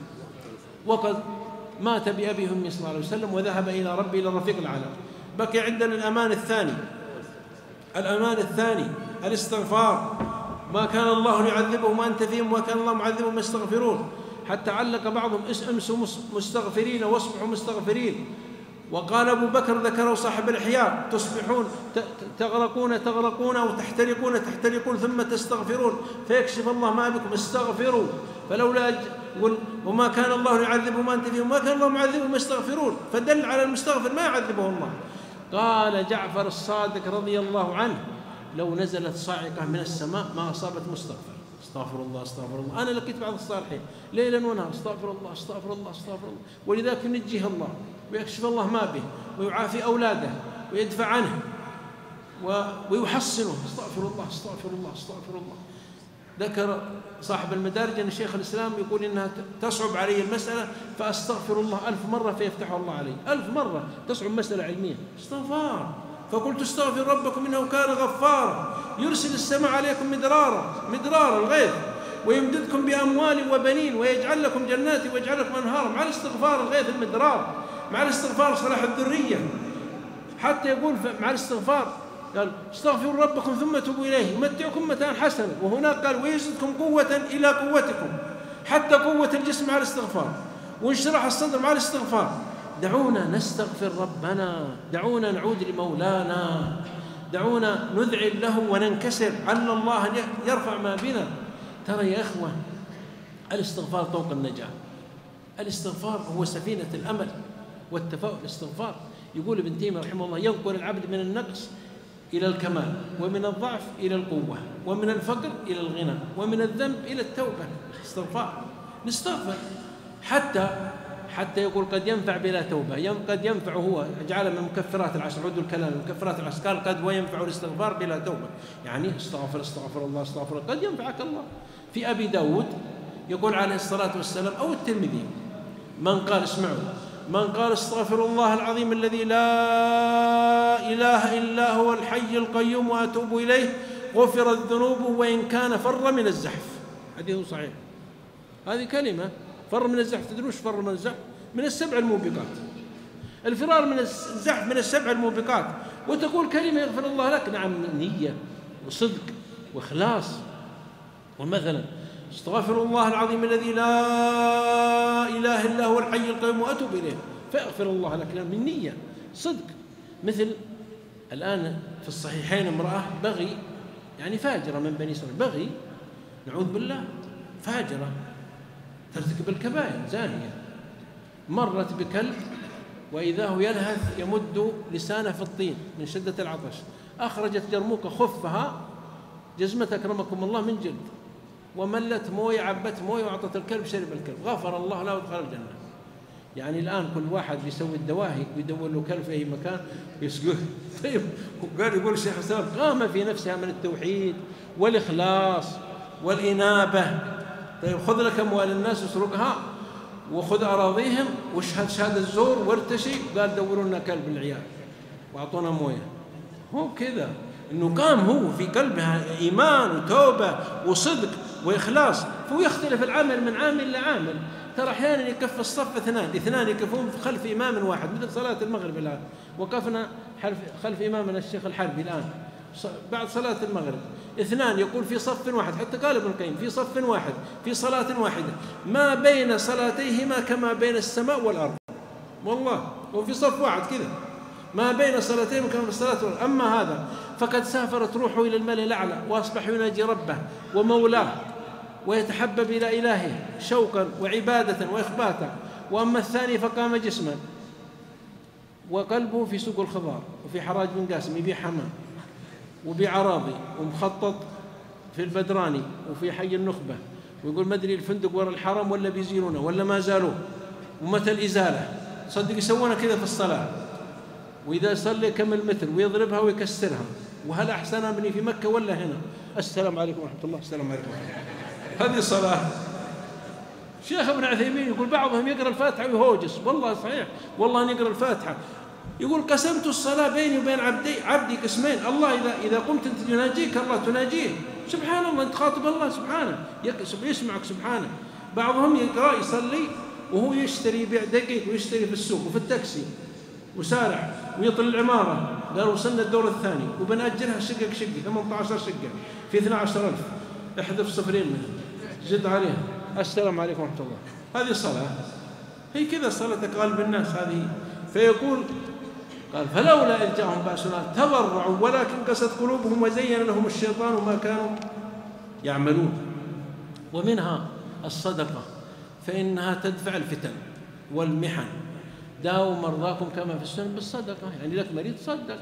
وقد مات بأبي أمي صلى الله عليه وسلم وذهب إلى ربي إلى الرفيق الأعلى. بقي عندنا الأمان الثاني، الأمان الثاني الاستغفار. ما كان الله ليعذبهم وأنت فيهم وما كان الله معذبهم يستغفرون. حتى علق بعضهم امسوا مستغفرين واصبحوا مستغفرين. وقال أبو بكر ذكره صاحب الإحياء تصبحون تغرقون تغرقون أو تحترقون تحترقون ثم تستغفرون فيكشف الله ما بكم، استغفروا. فلولا يقول وما كان الله يعذبهم وأنت فيهم وما كان الله معذبهم يستغفرون، فدل على المستغفر ما يعذبه الله. قال جعفر الصادق رضي الله عنه لو نزلت صاعقة من السماء ما أصابت مستغفر. استغفر الله استغفر الله. أنا لقيت بعض الصالحين ليلا ونهار استغفر الله استغفر الله استغفر الله، ولذلك ينجيه الله ويكشف الله ما به ويعافي أولاده ويدفع عنه ويحصنه. استغفر الله استغفر الله استغفر الله. ذكر صاحب المدارج أن شيخ الإسلام يقول إنها تصعب علي المسألة فأستغفر الله ألف مرة فيفتحها الله علي. ألف مرة تصعب مسألة علمية، استغفار. فقلت استغفر ربكم إنه كان غفارا يرسل السماء عليكم مدرارا مدرارا الغيث ويمددكم بأموال وبنين ويجعل لكم جنات ويجعل لكم أنهارا. مع الاستغفار الغيث المدرار، مع الاستغفار صلاح الذرية. حتى يقول مع الاستغفار قال استغفروا ربكم ثم توبوا إليه يمتعكم متاعا حسنا. وهناك قال ويزدكم قوة إلى قوتكم، حتى قوة الجسم مع الاستغفار وانشراح الصدر مع الاستغفار. دعونا نستغفر ربنا، دعونا نعود لمولانا، دعونا نذعن له وننكسر عل الله يرفع ما بنا. ترى يا إخوة الاستغفار طوق النجاة، الاستغفار هو سفينة الأمل والتفاؤل. الاستغفار يقول ابن تيمية رحمه الله ينقل العبد من النقص إلى الكمال، ومن الضعف إلى القوة، ومن الفقر إلى الغنى، ومن الذنب إلى التوبة. استغفار نستغفر حتى حتى يقول قد ينفع بلا توبة، قد ينفع هو جعل من مكفرات العشر. عدوا الكلام مكفرات العشر قال قد وينفع الاستغفار بلا توبة، يعني استغفر استغفر الله استغفر قد ينفعك الله. في أبي داود يقول عليه الصلاة والسلام أو الترمذي من قال اسمعوا من قال استغفر الله العظيم الذي لا إله إلا هو الحي القيوم وأتوب إليه غفرت ذنوبه وإن كان فر من الزحف. حديث صحيح. هذه كلمة فر من الزحف. تدروش فر من الزحف؟ من السبع الموبقات. الفرار من الزحف من السبع الموبقات. وتقول كلمة يغفر الله لك. نعم، نية وصدق وإخلاص. ومثلا استغفر الله العظيم الذي لا إله إلا هو الحي القيوم وأتوب إليه فيغفر الله لك من نية صدق. مثل الآن في الصحيحين امرأة بغي، يعني فاجرة من بني إسرائيل، بغي نعوذ بالله، فاجرة ترتكب الكبائر، زانية، مرت بكلب وإذا هو يلهث يمد لسانه في الطين من شدة العطش. أخرجت جرموك خفها جزمة أكرمكم الله من جلد وملت موية عبت موية وأعطت الكلب شرب الكلب، غفر الله له ودخل الجنة. يعني الآن كل واحد بيسوي الدواهي ويدور له كلب في أي مكان يسقيه. طيب قال يقول الشيخ الإسلام قام في نفسها من التوحيد والإخلاص والإنابة. طيب خذ لك أموال الناس واسرقها وخذ أراضيهم واشهد شهادة الزور وارتشي. قال دوروا لنا كلب العيال وأعطونا موية. هو كذا إنه قام هو في قلبها إيمان وتوبة وصدق وإخلاص. فهو يختلف العمل من عامل لعامل. ترى أحيانا يكف الصف اثنان اثنان يكفون خلف إمام واحد، مثل صلاة المغرب الآن، وقفنا خلف إمامنا الشيخ الحربي الآن بعد صلاة المغرب، اثنان يقول في صف واحد، حتى قال ابن القيم في صف واحد في صلاة واحدة، ما بين صلاتيهما كما بين السماء والأرض، والله وفي صف واحد كذا ما بين صلاتيهما كما بين الصلاة والأرض. أما هذا فقد سافرت روحه إلى الملأ الأعلى وأصبح يناجي ربه ومولاه ويتحبب إلى إلهه شوقا وعبادة وإخباتا. وأما الثاني فقام جسما وقلبه في سوق الخضار وفي حراج بن قاسم يبيع حمام وبيع عراضي ومخطط في البدراني وفي حي النخبة، ويقول ما أدري الفندق ورا الحرم ولا بيزيلونه ولا ما زالوه ومتى الإزالة. صدق يسوونه كذا في الصلاة، وإذا يصلي كم المتر ويضربها ويكسرها، وهل أحسن أبني في مكة ولا هنا؟ السلام عليكم ورحمة الله. السلام عليكم ورحمة الله. هذه صلاة. شيخ ابن عثيمين يقول بعضهم يقرأ الفاتحة ويهوجس، والله صحيح والله أن يقرأ الفاتحة، يقول قسمت الصلاة بيني وبين عبدي عبدي قسمين، الله إذا إذا قمت أنت تناجيك الله تناجيه، سبحان الله أنت خاطب الله سبحانه يسمعك سبحانه. بعضهم يقرأ يصلي وهو يشتري يبيع دقيق ويشتري في السوق وفي التاكسي وسارع ويطل العمارة، قال وصلنا الدور الثاني وبنأجرها شقق شقة ثمانية عشر شقة في اثني عشر ألف، احذف صفرين منها زد عليها. السلام عليكم ورحمة الله. هذه صلاة، هي كذا صلاة قلب الناس هذه. فيقول قال فلولا إذ جاءهم بأسنا تضرعوا ولكن قست قلوبهم وزين لهم الشيطان ما كانوا يعملون. ومنها الصدقة فإنها تدفع الفتن والمحن، داووا مرضاكم كما في السنة بالصدقة، يعني لك مريض صدق.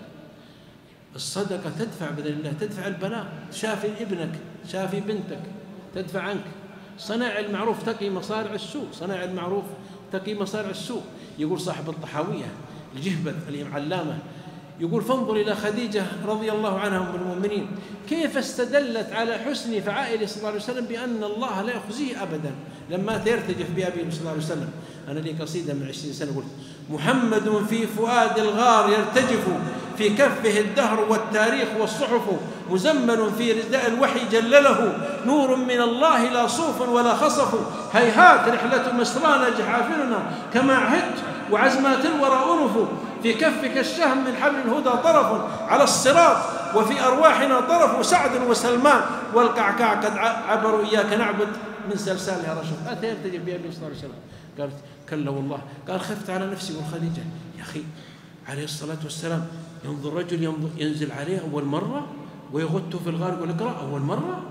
الصدقة تدفع بإذن الله، تدفع البلاء، شافي ابنك شافي بنتك تدفع عنك. صناع المعروف تقي مصارع السوء، صناع المعروف تقي مصارع السوء. يقول صاحب الطحاوية الجهبذ العلامة يقول فانظر إلى خديجة رضي الله عنها أم المؤمنين كيف استدلت على حسن فعائله صلى الله عليه وسلم بأن الله لا يخزيه أبدا لما ترتجف بأبيه صلى الله عليه وسلم. أنا لي قصيدة من عشرين سنة قلت محمد في فؤاد الغار يرتجف في كفه الدهر والتاريخ والصحف مزمل في رداء الوحي جلله نور من الله لا صوف ولا خصف هيهات رحلة مسرانا جحافلنا كما عهدت وعزمات الورى أنف في كفك الشهم من حبل الهدى طرف على الصراط وفي أرواحنا طرف سعد وسلمان والقعقاع قد عبروا إياك نعبد من سلسالها رشف. أتى يرتجف بأبي صلى الله عليه وسلم قالت كلا والله قال خفت على نفسي وخديجة. يا أخي عليه الصلاة والسلام ينظر رجل ينظر ينزل عليه أول مرة ويغته في الغار يقول اقرأ أول مرة.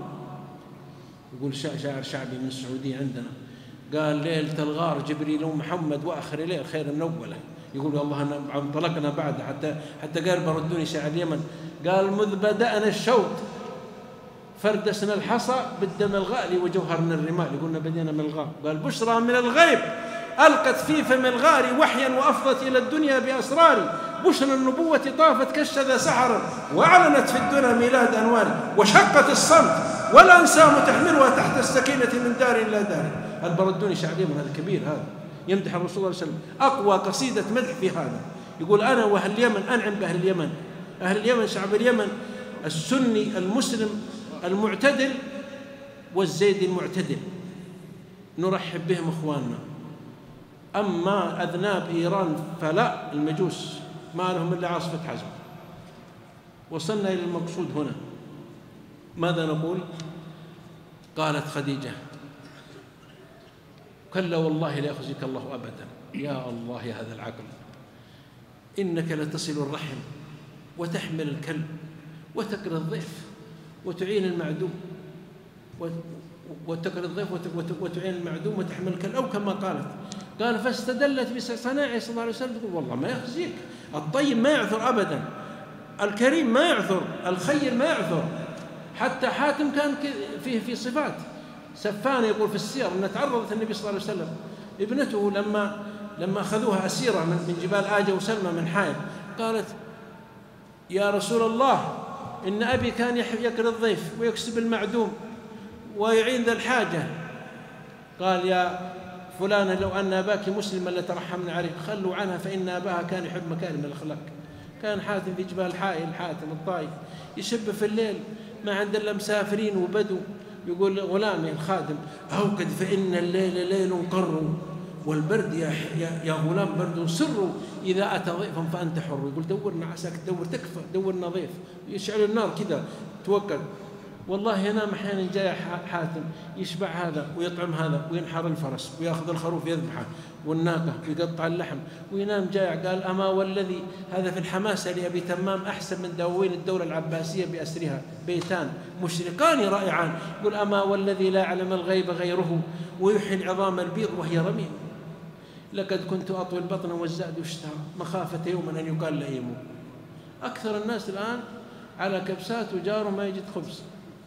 يقول شاعر شعبي من السعودية عندنا قال ليلة الغار جبريل ومحمد وآخر ليل خير من أوله. يقول والله أنا انطلقنا بعد حتى حتى قال بردوني شاعر اليمن قال مذ بدأنا الشوط فردسنا الحصى بالدم الغالي وجوهرنا الرمال. يقولنا بدينا من الغار قال بشرى من الغيب ألقت في فم الغار وحيا وأفضت إلى الدنيا بأسرار بشرى النبوة طافت كالشذا سحرا وأعلنت في الدنيا ميلاد أنوار وشقت الصمت والأنسام تحملها تحت السكينة من دار إلى دار. البردوني شاعر اليمن هذا كبير هذا يمدح الرسول صلى الله عليه وسلم أقوى قصيدة مدح في هذا. يقول أنا وأهل اليمن أنعم بأهل اليمن. أهل اليمن شعب اليمن السني المسلم المعتدل والزيدي المعتدل نرحب بهم إخواننا. أما أذناب إيران فلا المجوس ما لهم إلا عاصفة حزم. وصلنا إلى المقصود هنا ماذا نقول؟ قالت خديجة كلا والله لا يخزيك الله أبدا. يا الله يا هذا العقل إنك لتصل الرحم وتحمل الكلب وتقري الضيف وتعين المعدوم وتقري الضيف وتعين المعدوم وتحمل الكلب أو كما قالت. قال فاستدلت بصناعه صلى الله عليه وسلم تقول والله ما يخزيك. الطيب ما يعثر أبدا، الكريم ما يعثر، الخير ما يعثر. حتى حاتم كان فيه في صفات. سفان يقول في السير أن تعرضت النبي صلى الله عليه وسلم ابنته لما لما أخذوها أسيرة من جبال آجة وسلمى من حائل قالت يا رسول الله إن أبي كان يقري الضيف ويكسب المعدوم ويعين ذا الحاجة. قال يا فلانة لو أن أباك مسلما لترحمنا عليه خلوا عنها فإن أباها كان يحب مكارم الأخلاق. كان حاتم في جبال حائل حاتم الطائف يشب في الليل ما عند إلا مسافرين وبدو يقول غلامي الخادم: أوقد فإن الليل ليل قر والبرد يا, يا, يا غلام برد سر، إذا أتى ضيفا فأنت حر. يقول دورنا عساك تدور تكفى، دورنا ضيف. يشعل النار كذا توكل. والله ينام أحيانا جاي حاتم يشبع هذا ويطعم هذا وينحر الفرس ويأخذ الخروف يذبحه والناقة ويقطع اللحم وينام جايع. قال: أما والذي هذا في الحماسة لأبي تمام أحسن من دواوين الدولة العباسية بأسرها، بيتان مشرقان رائعان. يقول: أما والذي لا يعلم الغيب غيره ويحيي العظام البيض وهي رميم. لقد كنت أطوي البطن والزاد يشتهى مخافة يوما أن يقال لئيم. أكثر الناس الآن على كبسات وجاره ما يجد خبز.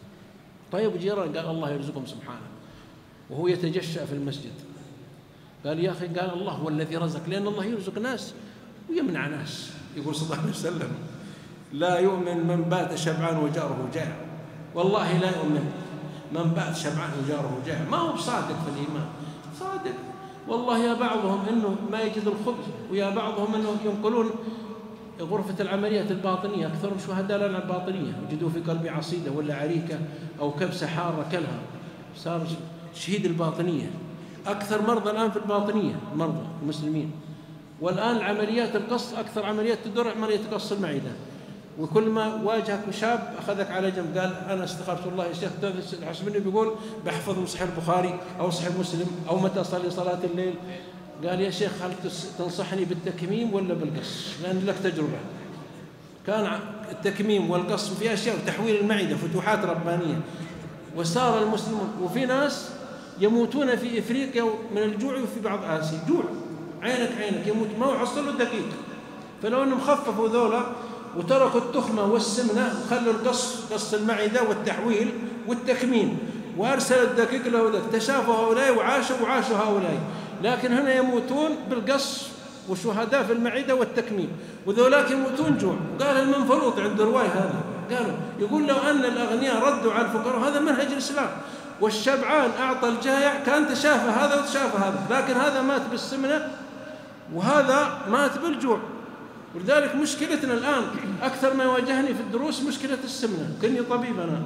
طيب جيران، قال: الله يرزقهم سبحانه، وهو يتجشأ في المسجد. قال: يا أخي، قال: الله هو الذي رزق، لأن الله يرزق ناس ويمنع ناس. يقول صلى الله عليه وسلم: لا يؤمن من بات شبعان وجاره جائع. والله لا يؤمن من بات شبعان وجاره جائع. ما هو بصادق في الإيمان، صادق. والله يا بعضهم إنه ما يجد الخبز، ويا بعضهم إنه ينقلون غرفة العمليات الباطنية. أكثرهم شهداء لنا الباطنية، وجدوا في قلبي عصيدة ولا عريكة أو كبسة حارة كلها، صار شهيد الباطنية. أكثر مرضى الآن في الباطنية مرضى المسلمين. والآن عمليات القص، أكثر عمليات تدور عملية قص المعدة. وكل ما واجهك شاب أخذك على جنب قال: أنا استخرت الله يا شيخ، تحسب مني بيقول بحفظ صحيح البخاري أو صحيح مسلم أو متى أصلي صلاة الليل. قال: يا شيخ، هل تنصحني بالتكميم ولا بالقص؟ لأن لك تجربة. كان التكميم والقص في أشياء، وتحويل المعدة، فتوحات ربانية. وصار المسلمون، وفي ناس يموتون في إفريقيا من الجوع، وفي بعض آسيا جوع عينك عينك يموت، ما هو حصلوا الدقيق. فلو أنهم خففوا ذولا وتركوا التخمة والسمنة وخلوا القص، قص المعدة والتحويل والتكميم، وأرسل الدقيق لهؤلاء، تشافوا هؤلاء وعاشوا وعاشوا هؤلاء. لكن هنا يموتون بالقص وشهداء في المعدة والتكميم، وذولاك يموتون جوع. وقال المنفلوط عند رواية هذا، قالوا يقول: لو أن الأغنياء ردوا على الفقراء، هذا منهج الإسلام، والشبعان أعطى الجائع، كان تشافى هذا وتشافى هذا. لكن هذا مات بالسمنة وهذا مات بالجوع. ولذلك مشكلتنا الآن أكثر ما يواجهني في الدروس مشكلة السمنة. كني طبيب أنا،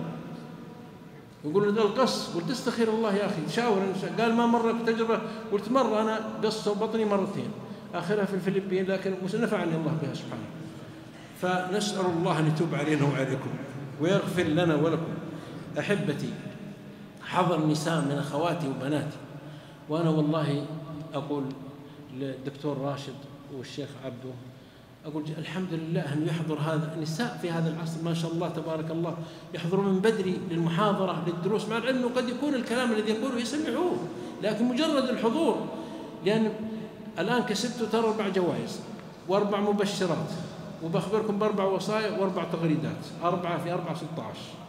يقول له القص، قلت: استخير الله يا أخي، شاور. قال: ما مرة بتجربة؟ قلت: مرة أنا قص بطني مرتين، آخرها في الفلبين، لكن نفعني الله بها سبحانه. فنسأل الله أن يتوب علينا وعليكم ويغفر لنا ولكم. أحبتي، حضر نساء من أخواتي وبناتي، وأنا والله أقول للدكتور راشد والشيخ عبده، أقول الحمد لله أن يحضر هذا النساء في هذا العصر، ما شاء الله تبارك الله، يحضرون من بدري للمحاضرة للدروس، مع العلم قد يكون الكلام الذي يقوله يسمعوه، لكن مجرد الحضور. لأن الآن كسبت ترى أربع جوائز وأربع مبشرات، وبخبركم بأربع وصايا وأربع تغريدات، أربعة في أربعة ستة عشر.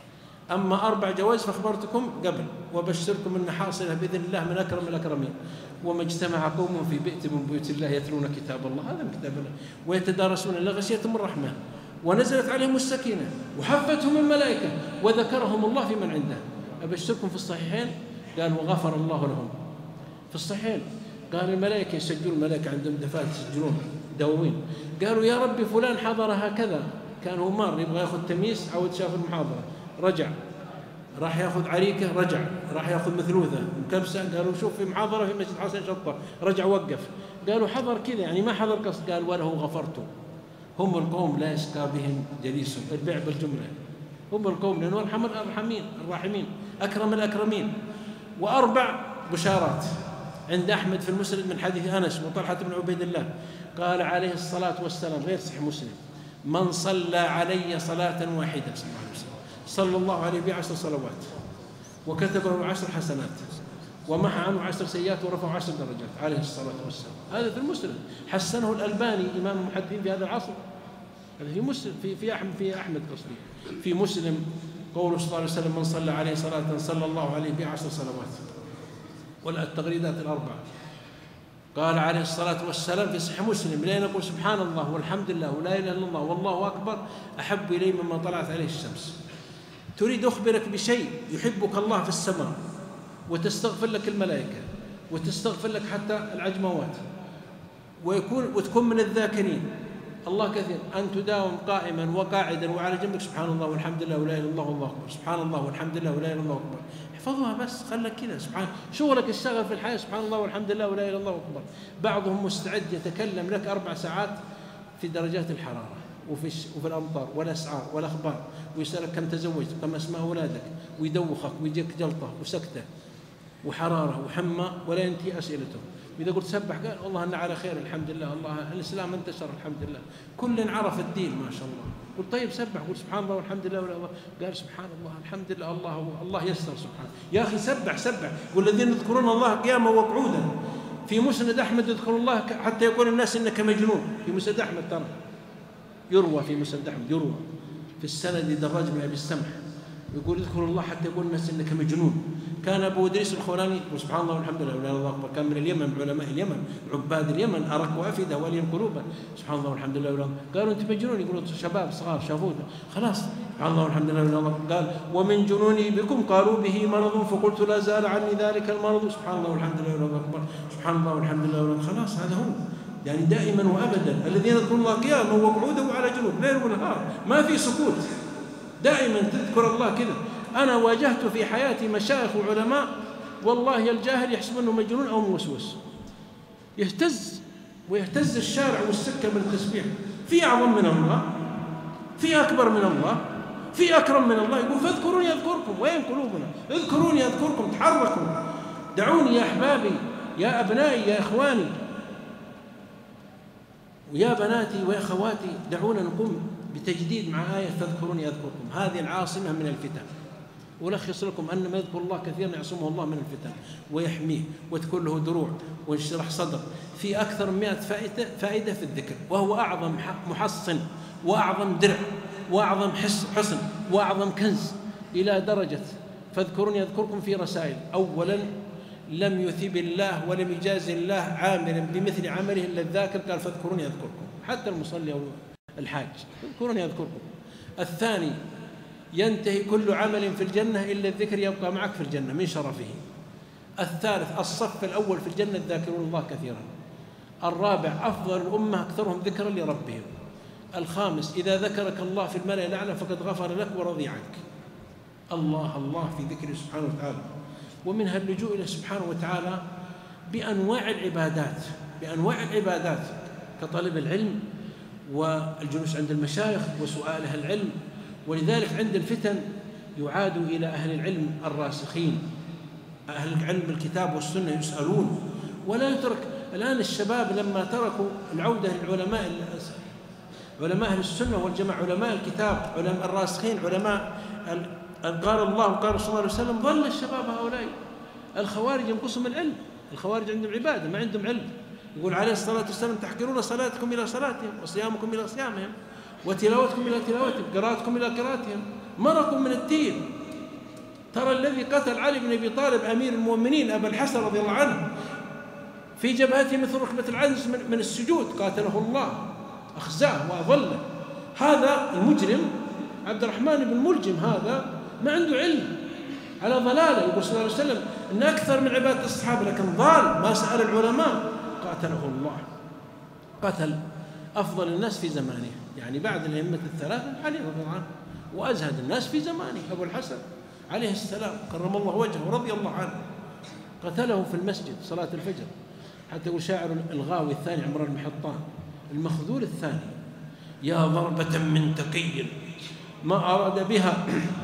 أما أربع جوائز فأخبرتكم قبل، وبشركم أن حاصلة بإذن الله من أكرم الأكرمين. وما اجتمع قوم في بيت من بيوت الله يتلون كتاب الله، هذا من كتاب الله، ويتدارسون إلا غشيتهم الرحمة، ونزلت عليهم السكينة وحفتهم الملائكة وذكرهم الله في من عنده. أبشركم في الصحيحين، قال: وغفر الله لهم. في الصحيحين قال: الملائكة يسجلون، الملائكة عندهم دفاتر يسجلون دواوين. قالوا: يا ربي فلان حضر هكذا، كان هو مار يبغى ياخذ تمييز، عود شاف المحاضرة، رجع راح ياخذ عريكة، رجع راح ياخذ مثلوثة مكبسة. قالوا: شوف في محاضرة في مسجد حسن شطة، رجع وقف. قالوا: حضر كذا يعني ما حضر قصد. قال: وله غفرت. هم القوم لا يشقى بهم جليسهم، البيع بالجملة. هم القوم لأنه أرحم الراحمين الراحمين أكرم الأكرمين. وأربع بشارات عند أحمد في المسند من حديث أنس وطلحة بن عبيد الله، قال عليه الصلاة والسلام، غير صحيح مسلم: من صلى علي صلاة واحدة صلى الله عليه وسلم صلى الله عليه بعشر صلوات، وكتب له عشر حسنات، ومحى عنه عشر سيئات، ورفع عشر درجات، عليه الصلاة والسلام. هذا في المسلم، حسنه الألباني إمام المحدثين في هذا العصر. هذا في مسلم، في في أحمد في أحمد قصدي في مسلم، قوله صلى الله عليه وسلم: من صلى عليه صلاة صلى الله عليه بعشر صلوات. ولا التغريدات الأربعة. قال عليه الصلاة والسلام في صحيح مسلم: لا نقول سبحان الله والحمد لله ولا إله إلا الله والله أكبر أحب إلي مما طلعت عليه الشمس. تريد أخبرك بشيء يحبك الله في السماء، وتستغفر لك الملائكة، وتستغفر لك حتى العجموات، ويكون وتكون من الذاكرين، الله كثير، أن تداوم قائما وقاعدا وعلى جنبك سبحان الله والحمد لله ولا إله إلا الله والله أكبر، سبحان الله والحمد لله ولا إله إلا الله أكبر. احفظها بس، خلك كذا سبحان شغلك اشتغل في الحياة سبحان الله والحمد لله ولا إله إلا الله أكبر. بعضهم مستعد يتكلم لك أربع ساعات في درجات الحرارة وفي وفي الأمطار والأسعار والأخبار، ويسألك كم تزوجت كم أسماء أولادك، ويدوخك ويجيك جلطة وسكتة وحرارة وحمى ولا ينتهي أسئلته. وإذا قلت سبح قال والله أنا على خير الحمد لله، الله الإسلام انتشر الحمد لله، كل عرف الدين ما شاء الله. قلت طيب سبح، قلت سبحان الله والحمد لله ولا الله، قال سبحان الله الحمد لله الله الله يسر سبحانه. يا أخي سبح سبح. والذين يذكرون الله قياما وقعودا. في مسند أحمد يذكر الله حتى يقول الناس إنك مجنون، في مسند أحمد ترى يروى، في مسند أحمد يروى في السند دراج بن أبي السمح يقول اذكر الله حتى يقول الناس إنك مجنون. كان أبو إدريس الخولاني يقول سبحان الله والحمد لله ولا الله أكبر، كان من اليمن، علماء اليمن عباد اليمن، أرق وأفئدة ولين قلوبا، سبحان الله والحمد لله ولا الله. قالوا أنت مجنون، يقولوا شباب صغار شافوه خلاص سبحان الله والحمد لله ولا الله. قال ومن جنوني بكم قالوا به مرض فقلت لا زال عني ذلك المرض، سبحان الله والحمد لله ولا الله أكبر، سبحان الله والحمد لله ولا الله. خلاص هذا هو يعني دائما وأبدا الذين يذكرون الله قياما وقعودا وعلى جنوب ليل ونهار، ما في سكوت، دائما تذكر الله كذا. أنا واجهت في حياتي مشايخ وعلماء والله الجاهل يحسب أنه مجنون أو موسوس، يهتز ويهتز الشارع والسكة من التسبيح. في أعظم من الله، في أكبر من الله، في أكرم من الله. يقول فاذكروني أذكركم. وين قلوبنا؟ اذكروني أذكركم، تحركوا. دعوني يا أحبابي يا أبنائي يا إخواني ويا بناتي ويا أخواتي، دعونا نقوم بتجديد مع آية فاذكروني أذكركم. هذه العاصمة من الفتن. ألخص لكم أن من يذكر الله كثيرا يعصمه الله من الفتن ويحميه وتكون له دروع وانشراح صدر. في أكثر من مئة فائدة, فائدة في الذكر، وهو أعظم محصن وأعظم درع وأعظم حصن وأعظم كنز، إلى درجة فاذكروني أذكركم في رسائل. أولا لم يثب الله ولم يجاز الله عاملا بمثل عمله إلا الذاكر، قال فاذكروني أذكركم. حتى المصلي أو الحاج فاذكروني أذكركم. الثاني ينتهي كل عمل في الجنة إلا الذكر يبقى معك في الجنة من شرفه. الثالث الصف الأول في الجنة الذاكرون الله كثيرا. الرابع أفضل الأمة أكثرهم ذكرا لربهم. الخامس إذا ذكرك الله في الملأ الأعلى فقد غفر لك ورضي عنك. الله الله في ذكره سبحانه وتعالى. ومنها اللجوء إلى سبحانه وتعالى بأنواع العبادات، بأنواع العبادات كطلب العلم والجلوس عند المشايخ وسؤال أهل العلم. ولذلك عند الفتن يعاد إلى أهل العلم الراسخين، أهل العلم الكتاب والسنة يسألون ولا يترك. الآن الشباب لما تركوا العودة للعلماء، علماء أهل السنة والجماعة، علماء الكتاب، علماء الراسخين، علماء قال الله وقال رسول الله عليه وسلم، ظل الشباب هؤلاء. الخوارج ينقصهم العلم، الخوارج عندهم عبادة ما عندهم علم. يقول عليه الصلاة والسلام تحقرون صلاتكم إلى صلاتهم وصيامكم إلى صيامهم وتلاوتكم إلى تلاوتهم قراءتكم إلى قراءتهم، مرقوا من الدين. ترى الذي قتل علي بن أبي طالب أمير المؤمنين أبا الحسن رضي الله عنه في جبهته مثل ركبة العنز من السجود، قاتله الله أخزاه وأضله. هذا المجرم عبد الرحمن بن ملجم هذا ما عنده علم، على ضلاله. يقول صلى الله عليه وسلم إن أكثر من عبادة الصحابة لكن ضال ما سأل العلماء، قاتله الله. قتل أفضل الناس في زمانه، يعني بعد الأئمة الثلاثة علي رضي الله عنه، وأزهد الناس في زمانه أبو الحسن عليه السلام كرم الله وجهه ورضي الله عنه. قتله في المسجد صلاة الفجر. حتى يقول شاعر الغاوي الثاني عمران بن حطان المخذول الثاني: يا ضربة من تقي ما أراد بها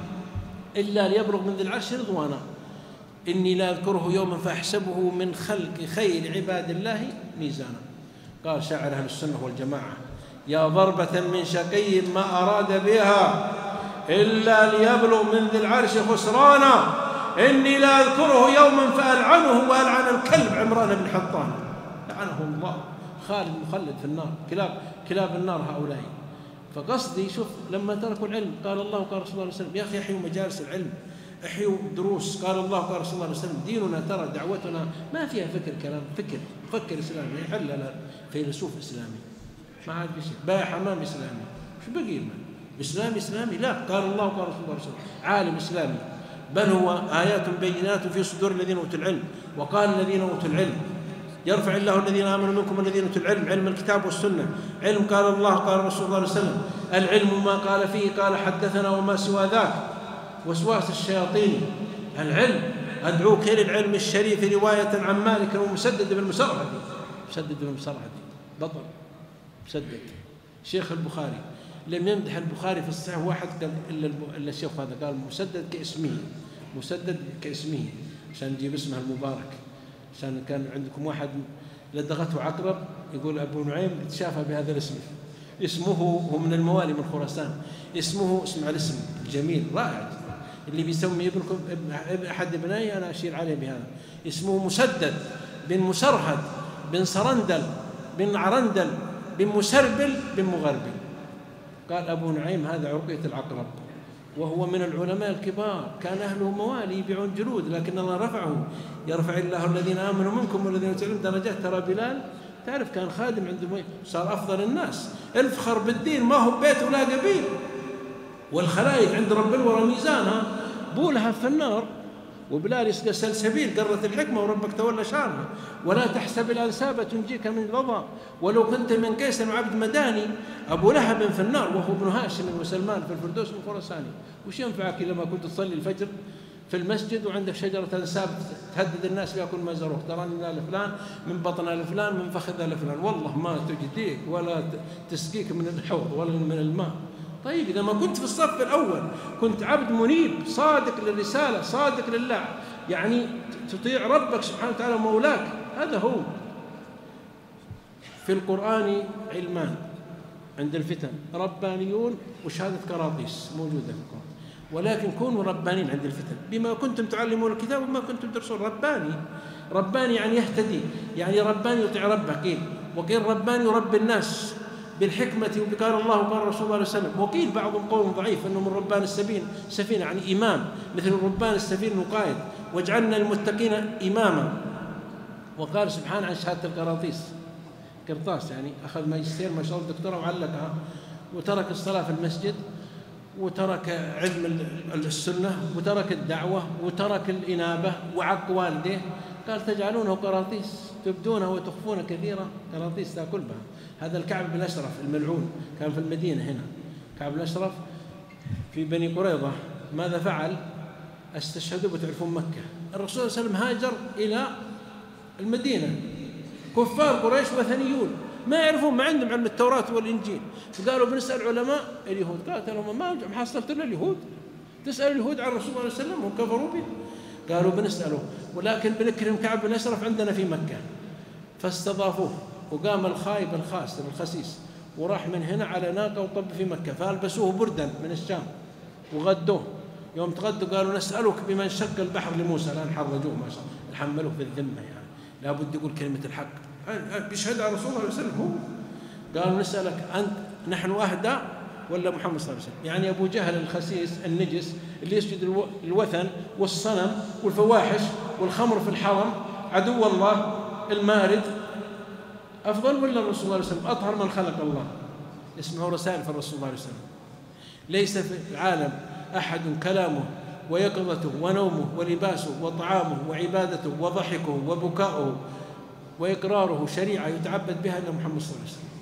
إلا ليبلغ من ذي العرش رضوانا، إني لا أذكره يوما فأحسبه من خلق خير عباد الله ميزانا. قال شاعر أهل السنة والجماعة: يا ضربة من شقي ما أراد بها إلا ليبلغ من ذي العرش خسرانا، إني لا أذكره يوما فألعنه وألعن الكلب عمران بن حطان لعنه الله، خالد مخلد في النار، كلاب كلاب النار هؤلاء. فقصدي شوف لما تركوا العلم قال الله وقال رسول الله عليه وسلم: يا أخي احيوا مجالس العلم، احيوا دروس. قال الله وقال رسول الله عليه وسلم: ديننا ترى دعوتنا ما فيها فكر كلام، فكر فكر إسلامي يحل فيلسوف إسلامي ما عاد بشيء، بايع حمام إسلامي، شو بقي لنا؟ إسلامي إسلامي لا. قال الله وقال رسول الله عليه وسلم: عالم إسلامي، بل هو آيات بينات في صدور الذين أوتوا العلم. وقال الذين أوتوا العلم يرفع الله الذين آمنوا منكم والذين أوتوا العلم، علم الكتاب والسنة، علم قال الله قال رسول الله صلى الله عليه وسلم. العلم ما قال فيه قال حدثنا وما سوى ذاك، وسواس الشياطين. العلم أدعوك إلى العلم الشريف رواية عن مالك ومسدد بن مسرهد. مسدد بن مسرهد بطل مسدد. شيخ البخاري لم يمدح البخاري في الصحيح واحد قال إلا, إلا الشيخ هذا، قال مسدد كاسمه، مسدد كاسمه عشان نجيب اسمه المبارك. عشان كان عندكم واحد لدغته عقرب يقول أبو نعيم تشافى بهذا الاسم، اسمه هو من الموالي من خراسان، اسمه اسمع الاسم الجميل رائع اللي بيسمي ابنكم ابن أحد ابنائي أنا أشير عليه بهذا، اسمه مسدد بن مسرهد بن سرندل بن عرندل بن مسربل بن مغربل. قال أبو نعيم هذا عرقية العقرب، وهو من العلماء الكبار، كان أهله موالي يبيعون جلود، لكن الله رفعه. يرفع الله الذين آمنوا منكم والذين أوتوا العلم درجات. ترى بلال تعرف كان خادم عند صار أفضل الناس. الفخر بالدين ما هو بيت ولا قبيل، والخلائق عند رب الورى ميزانها بولها في النار. وبلال يسقى سلسبيل قرة الحكمة وربك تولى شانها. ولا تحسب الأنساب تنجيك من الرضا ولو كنت من قيس وعبد مداني. أبو لهب في النار وهو ابن هاشم وسلمان في الفردوس الخراساني. وش ينفعك لما كنت تصلي الفجر في المسجد وعندك شجرة أنساب تهدد الناس بها كل ما زاروك، تراني من فلان من بطن لفلان من فخذ لفلان، والله ما تجديك ولا تسقيك من الحوض ولا من الماء. طيب إذا ما كنت في الصف الأول كنت عبد منيب صادق للرسالة صادق لله، يعني تطيع ربك سبحانه وتعالى مولاك، هذا هو. في القرآن علمان عند الفتن، ربانيون وشهادة كراطيس موجودة في القرآن، ولكن كونوا ربانين عند الفتن بما كنتم تعلمون الكتاب وما كنتم تدرسون. رباني رباني يعني يهتدي، يعني رباني يطيع ربه، قيل وقيل رباني يربي الناس بالحكمة وبقال الله وقال رسول الله عليه وسلم. وقيل بعض القول ضعيف أنه من ربان السفينة سفينة يعني إمام، مثل ربان السفينة قائد، واجعلنا المتقين إماما. وقال سبحانه عن شهادة القراطيس قرطاس، يعني أخذ ماجستير ما شاء الله دكتوراه وعلقها، وترك الصلاة في المسجد وترك علم السنة وترك الدعوة وترك الإنابة وعق والديه. قال تجعلونه قراطيس تبدونه وتخفون كثيرا، قراطيس تأكل بها. هذا الكعب بن أشرف الملعون كان في المدينة هنا. كعب بن أشرف في بني قريظة ماذا فعل؟ استشهدوا بتعرفون مكة. الرسول صلى الله عليه وسلم هاجر إلى المدينة، كفار قريش وثنيون ما يعرفون، ما عندهم علم التوراة والإنجيل، فقالوا بنسأل علماء اليهود. قالت لهم ما حصلت لنا اليهود، تسأل اليهود عن الرسول صلى الله عليه وسلم هم كفروا به. قالوا بنسأله ولكن بنكرم كعب بن أشرف عندنا في مكة. فاستضافوه وقام الخايب الخاسر الخسيس وراح من هنا على ناقة وطب في مكة، فألبسوه بردا من الشام وغدوه. يوم تغدوا قالوا نسألك بمن شق البحر لموسى، الآن حرجوه ما شاء الله، حملوه بالذمة، يعني لابد يقول كلمة الحق بيشهد على رسول الله عليه وسلم. هو قالوا نسألك أنت نحن أهدى ولا محمد صلى الله عليه وسلم؟ يعني أبو جهل الخسيس النجس اللي يسجد الوثن والصنم والفواحش والخمر في الحرم عدو الله المارد أفضل ولا الرسول صلى الله عليه وسلم أطهر من خلق الله؟ اسمعوا رسائل في الرسول صلى الله عليه وسلم. ليس في العالم أحد كلامه ويقظته ونومه ولباسه وطعامه وعبادته وضحكه وبكاؤه وإقراره شريعة يتعبد بها إلا محمد صلى الله عليه وسلم.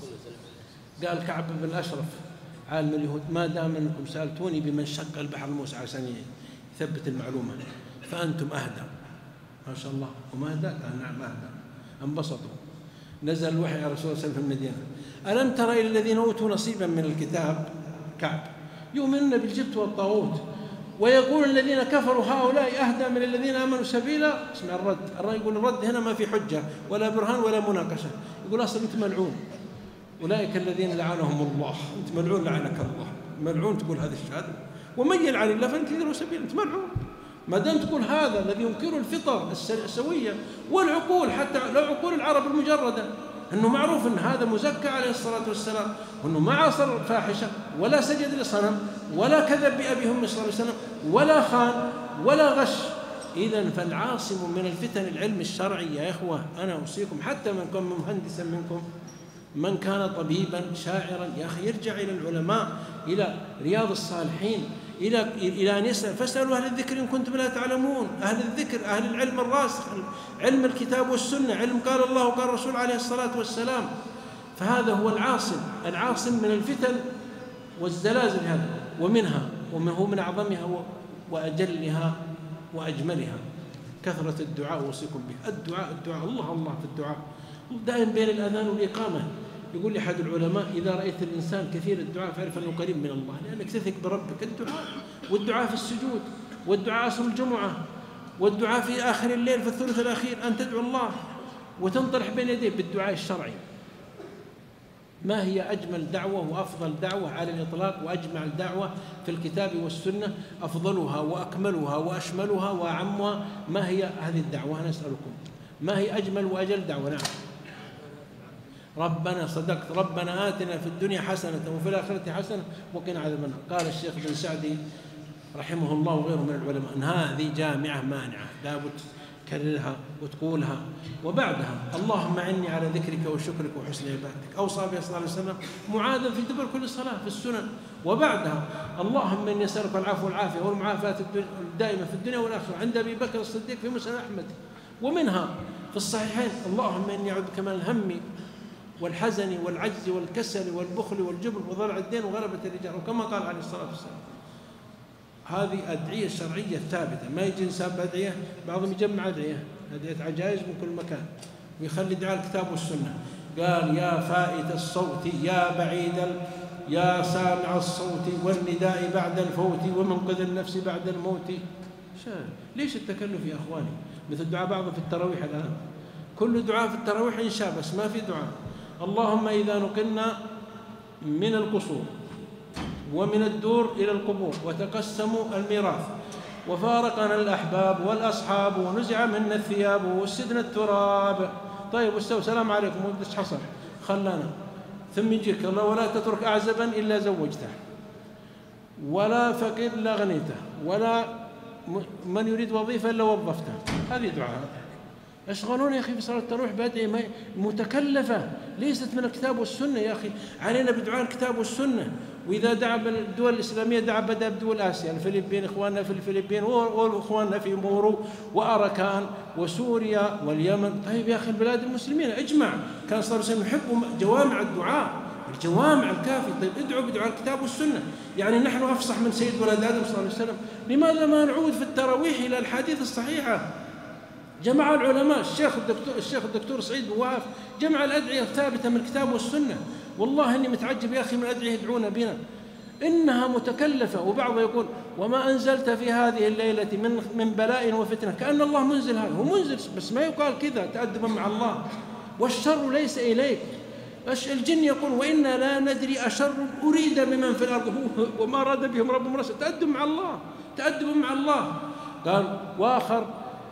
قال كعب بن الأشرف عالم اليهود ما دام أنكم سألتوني بمن شق البحر موسى عشان يثبت المعلومة فأنتم أهدى. ما شاء الله. وما أهدى؟ قال نعم أهدى. انبسطوا. نزل الوحي على رسول الله في المدينة. ألم تر إلى الذين أوتوا نصيبا من الكتاب كعب يؤمنون بالجبت والطاغوت ويقول الذين كفروا هؤلاء أهدى من الذين آمنوا سبيلا. اسمع الرد. الرد يقول الرد هنا ما في حجة ولا برهان ولا مناقشة. يقول أصلا أنت ملعون، أولئك الذين لعنهم الله. أنت ملعون لعنك الله، ملعون تقول هذه الشهادة. ومن يلعن الله فأنت له سبيل، أنت ملعون ما دام تقول هذا الذي ينكر الفطر السوية والعقول، حتى لو عقول العرب المجردة، أنه معروف أن هذا مزكى عليه الصلاة والسلام، وأنه ما عاصر فاحشة ولا سجد لصنم ولا كذب بأبي هم صلى الله عليه وسلم ولا خان ولا غش. إذن فالعاصم من الفتن العلم الشرعي يا إخوة. أنا أوصيكم حتى من كان مهندسا منكم، من كان طبيبا شاعرا، يا أخي يرجع إلى العلماء، إلى رياض الصالحين، إلى إلى أن يسأل فاسألوا أهل الذكر إن كنتم لا تعلمون. أهل الذكر، أهل العلم الراسخ، علم الكتاب والسنة، علم قال الله وقال الرسول عليه الصلاة والسلام. فهذا هو العاصم، العاصم من الفتن والزلازل هذا، ومنها وهو من أعظمها وأجلها وأجملها كثرة الدعاء. أوصيكم به الدعاء، الدعاء الله الله في الدعاء دائما بين الأذان والإقامة. يقول لي أحد العلماء إذا رأيت الإنسان كثير الدعاء فاعرف أنه قريب من الله، لأنك تثق بربك. الدعاء والدعاء في السجود، والدعاء عصر الجمعة، والدعاء في آخر الليل في الثلث الأخير، أن تدعو الله وتنطرح بين يديه بالدعاء الشرعي. ما هي أجمل دعوة وأفضل دعوة على الإطلاق وأجمع الدعوة في الكتاب والسنة؟ أفضلها وأكملها وأشملها وأعمها ما هي هذه الدعوة؟ نسألكم ما هي أجمل وأجل دعوة؟ نعم، ربنا صدقت، ربنا آتنا في الدنيا حسنة وفي الآخرة حسنة وقنا عذاب النار. قال الشيخ بن سعدي رحمه الله وغيره من العلماء أن هذه جامعة مانعة، لابد تكررها وتقولها. وبعدها اللهم أعني على ذكرك وشكرك وحسن عبادتك، أوصى بها صلى الله عليه وسلم معاذا في دبر كل صلاة في السنن. وبعدها اللهم إني أسألك العفو والعافية والمعافاة الدائمة في الدنيا والآخرة عند أبي بكر الصديق في مسند أحمد. ومنها في الصحيحين اللهم إني أعوذ بك من الهم والحزن والعجز والكسل والبخل والجبن وضلع الدين وغلبة الرجال، وكما قال عليه الصلاة والسلام. هذه أدعية شرعية ثابتة، ما يجي إنسان بأدعية، بعضهم يجمع أدعية أدعية عجائز من كل مكان ويخلي دعاء الكتاب والسنة. قال يا فائت الصوت يا بعيد يا سامع الصوت والنداء بعد الفوت ومنقذ النفس بعد الموت. ليش التكلف يا أخواني؟ مثل دعاء بعضهم في التراويح الآن، كل دعاء في التراويح إنشاء بس ما في دعاء. اللهم إذا نقلنا من القصور ومن الدور إلى القبور وتقسموا الميراث وفارقنا الأحباب والأصحاب ونزع منا الثياب وسدنا التراب. طيب واستوى سلام عليكم وش حصل؟ خلانا. ثم يجيك الله ولا تترك أعزبا إلا زوجته، ولا فقير إلا غنيته، ولا من يريد وظيفة إلا وظفته. هذه دعاء. أشغلون يا أخي في صلاة التراويح بأدعية متكلفة ليست من الكتاب والسنة. يا أخي علينا بدعاء الكتاب والسنة. وإذا دعا بالدول الإسلامية دعا بدأ بدول آسيا، الفلبين، إخواننا في الفلبين وإخواننا في مورو وأراكان وسوريا واليمن. طيب يا أخي البلاد المسلمين اجمع، كان صلى الله عليه وسلم يحب جوامع الدعاء، الجوامع الكافية. طيب ادعوا بدعاء الكتاب والسنة. يعني نحن أفصح من سيد ولد آدم صلى الله عليه وسلم، لماذا ما نعود في التراويح إلى الحديث الصحيحة؟ جمع العلماء الشيخ الدكتور الشيخ الدكتور سعيد بواف جمع الأدعية الثابتة من الكتاب والسنة. والله إني متعجب يا أخي من الأدعية يدعون بنا، إنها متكلفة. وبعض يقول وما أنزلت في هذه الليلة من من بلاء وفتنة، كأن الله منزل هذا، هو منزل بس ما يقال كذا تأدبا مع الله. والشر ليس إليك. الجن يقول وإنا لا ندري أشر أريد بمن في الأرض وما أراد بهم ربهم رشدا. تأدب مع الله، تأدب مع الله. قال وآخر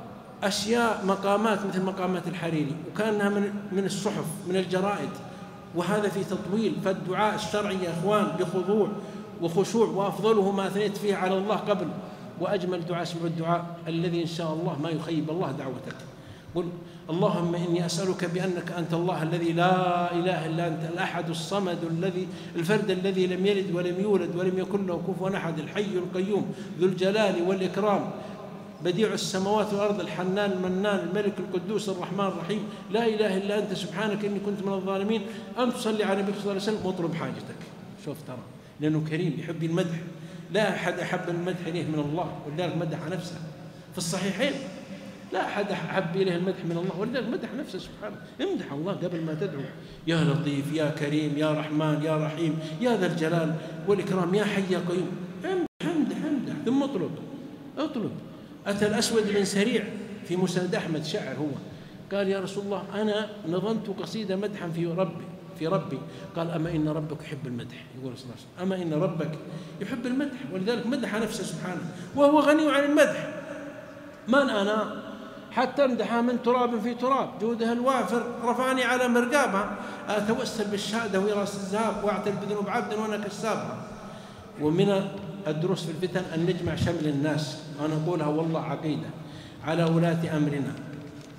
أشياء مقامات مثل مقامات الحريري وكانها من من الصحف من الجرائد، وهذا في تطويل. فالدعاء الشرعي يا إخوان بخضوع وخشوع، وأفضله ما أثنيت فيه على الله قبل. وأجمل دعاء اسمه الدعاء الذي إن شاء الله ما يخيب الله دعوتك. قل اللهم إني أسألك بأنك أنت الله الذي لا إله إلا أنت الأحد الصمد الذي الفرد الذي لم يلد ولم يولد ولم يكن له كفوا أحد الحي القيوم ذو الجلال والإكرام بديع السماوات والأرض الحنان المنان الملك القدوس الرحمن الرحيم لا إله إلا أنت سبحانك إني كنت من الظالمين. أن تصلي على النبي صلى الله عليه وسلم واطلب حاجتك. شوف ترى لأنه كريم يحب المدح، لا أحد أحب المدح إليه من الله، ولذلك مدح نفسه في الصحيحين. لا أحد أحب إليه المدح من الله، ولذلك مدح نفسه سبحانه. امدح الله قبل ما تدعو. يا لطيف يا كريم يا رحمن يا رحيم يا ذا الجلال والإكرام يا حي يا قيوم. امدح امدح امدح ثم اطلب اطلب. أتى الأسود بن سريع في مسند أحمد شاعر هو، قال يا رسول الله أنا نظمت قصيدة مدحا في ربي في ربي قال أما إن ربك يحب المدح. يقول صلى الله عليه وسلم أما إن ربك يحب المدح، ولذلك مدح نفسه سبحانه وهو غني عن المدح. من أنا حتى امدحها من تراب في تراب جودها الوافر رفعني على مرقابها أتوسل بالشهادة وراس الذهب وأعتل بذنوب عبد وأنا كسابها. ومن الدروس في الفتن أن نجمع شمل الناس، وأنا أقولها والله عقيدة على ولاة أمرنا،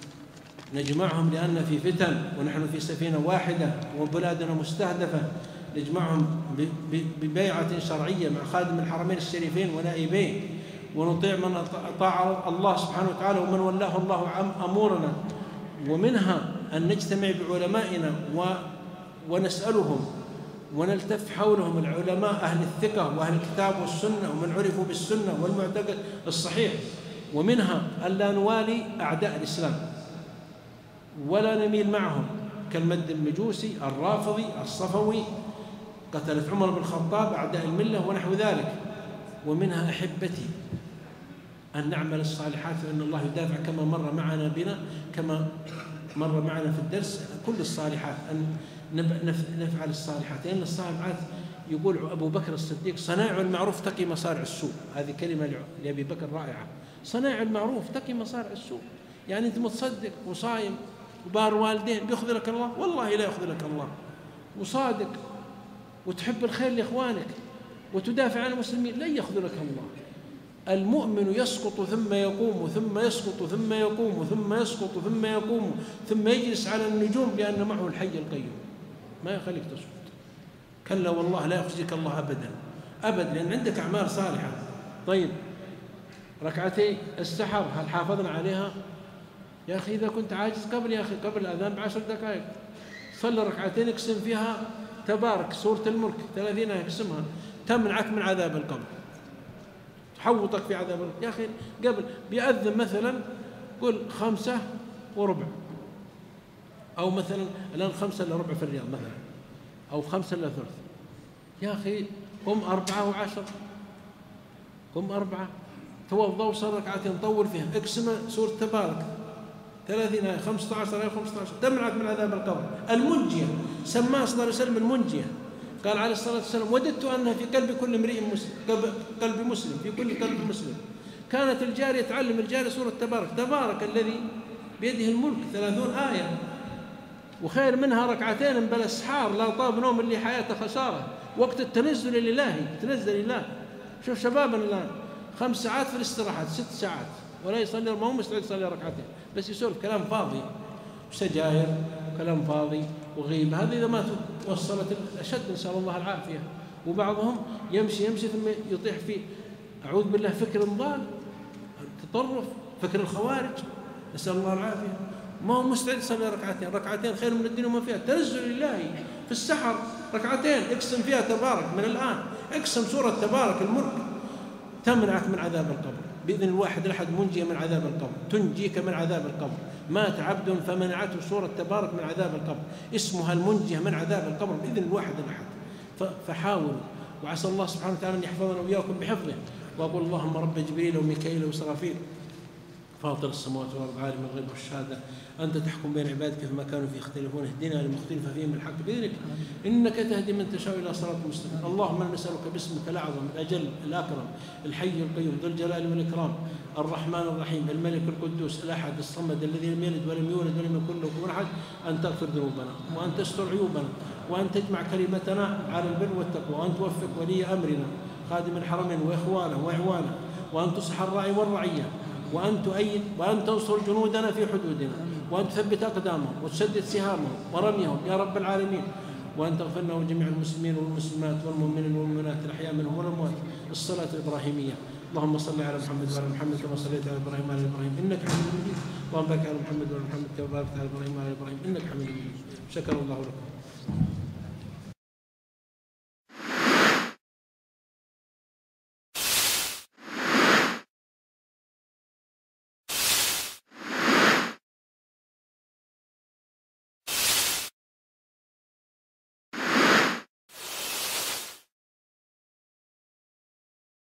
نجمعهم لأن في فتن ونحن في سفينة واحدة وبلادنا مستهدفة، نجمعهم ببيعة شرعية مع خادم الحرمين الشريفين ونائبيه، ونطيع من أطاع الله سبحانه وتعالى ومن ولاه الله أمورنا. ومنها أن نجتمع بعلمائنا ونسألهم ونلتف حولهم، العلماء أهل الثقة وأهل الكتاب والسنة ومن عرفوا بالسنة والمعتقد الصحيح. ومنها أن لا نوالي أعداء الإسلام ولا نميل معهم كالمد المجوسي الرافضي الصفوي، قتلت عمر بن الخطاب أعداء الملة ونحو ذلك. ومنها أحبتي أن نعمل الصالحات، فإن الله يدافع كما مر معنا بنا كما مر معنا في الدرس كل الصالحات، أن نفعل الصالحات، لأن الصالحات يقول أبو بكر الصديق صنائع المعروف تقي مصارع السوء. هذه كلمة لأبي بكر رائعة، صنائع المعروف تقي مصارع السوء. يعني أنت متصدق وصايم وبار والدين بيخذلك الله؟ والله لا يخذلك الله. وصادق وتحب الخير لإخوانك وتدافع عن المسلمين لن يخذلك الله. المؤمن يسقط ثم يقوم ثم يسقط ثم يقوم ثم يسقط ثم يقوم ثم يجلس على النجوم لأن معه الحي القيوم، ما يخليك تسقط. كلا والله لا يخزيك الله أبدا أبدا، لأن عندك أعمال صالحة. طيب ركعتي السحر هل حافظنا عليها؟ يا أخي إذا كنت عاجز قبل يا أخي قبل الأذان بعشر دقائق صلي ركعتين اقسم فيها تبارك سورة الملك ثلاثين اقسمها تمنعك من عذاب القبر، تحوطك في عذاب القبر. يا أخي قبل بيأذن مثلا قل خمسة وربع، أو مثلا الآن خمسة إلا ربع في الرياض مثلا، أو خمسة إلا ثلث. يا أخي قم أربعة وعشر، قم أربعة توضأ وصل ركعتين طول فيها اقسم سورة تبارك ثلاثين آية خمسة عشر آية خمسة عشر تمنعك من عذاب القبر. المنجية سماها صلى الله عليه وسلم المنجية، قال عليه الصلاة والسلام وددت أنها في قلب كل امرئ مسلم، قلب مسلم في كل قلب مسلم. كانت الجارية تعلم الجارية سورة تبارك، تبارك الذي بيده الملك ثلاثون آية، وخير منها ركعتين بلا اسحار لا طاب نوم اللي حياته خسارة، وقت التنزل الإلهي تنزل الله. شوف شبابنا الآن خمس ساعات في الاستراحات ست ساعات ولا يصلي، ما هو مستعد يصلي ركعتين بس يسولف كلام فاضي وسجاير وكلام فاضي وغيبة. هذه إذا ما وصلت الأشد نسأل الله العافية. وبعضهم يمشي يمشي ثم يطيح في أعوذ بالله فكر ضال، تطرف، فكر الخوارج، نسأل الله العافية. ما هو مستعد يصلي ركعتين، ركعتين خير من الدنيا وما فيها. تنزل الله في السحر ركعتين اقسم فيها تبارك من الآن، اقسم سورة تبارك الملك تمنعك من عذاب القبر بإذن الواحد الأحد، منجية من عذاب القبر، تنجيك من عذاب القبر. مات عبد فمنعته سورة تبارك من عذاب القبر، اسمها المنجية من عذاب القبر بإذن الواحد الأحد. فحاولوا، وعسى الله سبحانه وتعالى أن يحفظنا وإياكم بحفظه. وأقول اللهم رب جبريل وميكائيل وإسرافيل فاطر السماوات والأرض عالم الغيب والشهادة أنت تحكم بين عبادك فيما كانوا فيه يختلفون، اهدنا لما اختلف فيه من الحق بإذنك إنك تهدي من تشاء إلى صراط مستقيم. اللهم نسألك باسمك الأعظم الأجل الأكرم الحي القيوم ذو الجلال والإكرام الرحمن الرحيم الملك القدوس الأحد الصمد الذي لم يلد ولم يولد ولم يكن له كفوا أحد، أن تغفر ذنوبنا وأن تستر عيوبنا وأن تجمع كلمتنا على البر والتقوى، وأن توفق ولي أمرنا خادم الحرمين وإخوانه وإعوانه، وأن تصلح الراعي والرعية، وأن تؤيد وأن تنصر جنودنا في حدودنا، وأن تثبت أقدامهم وتسدد سهامهم ورميهم يا رب العالمين، وأن تغفر لنا وجميع المسلمين والمسلمات والمؤمنين والمؤمنات الأحياء منهم والأموات الصلاة الإبراهيمية. اللهم صل على محمد وعلى محمد كما صليت على إبراهيم وعلى إبراهيم إنك حميد مجيد. اللهم بارك على محمد وعلى محمد كما باركت على إبراهيم وعلى إبراهيم إنك حميد مجيد. شكر الله لكم.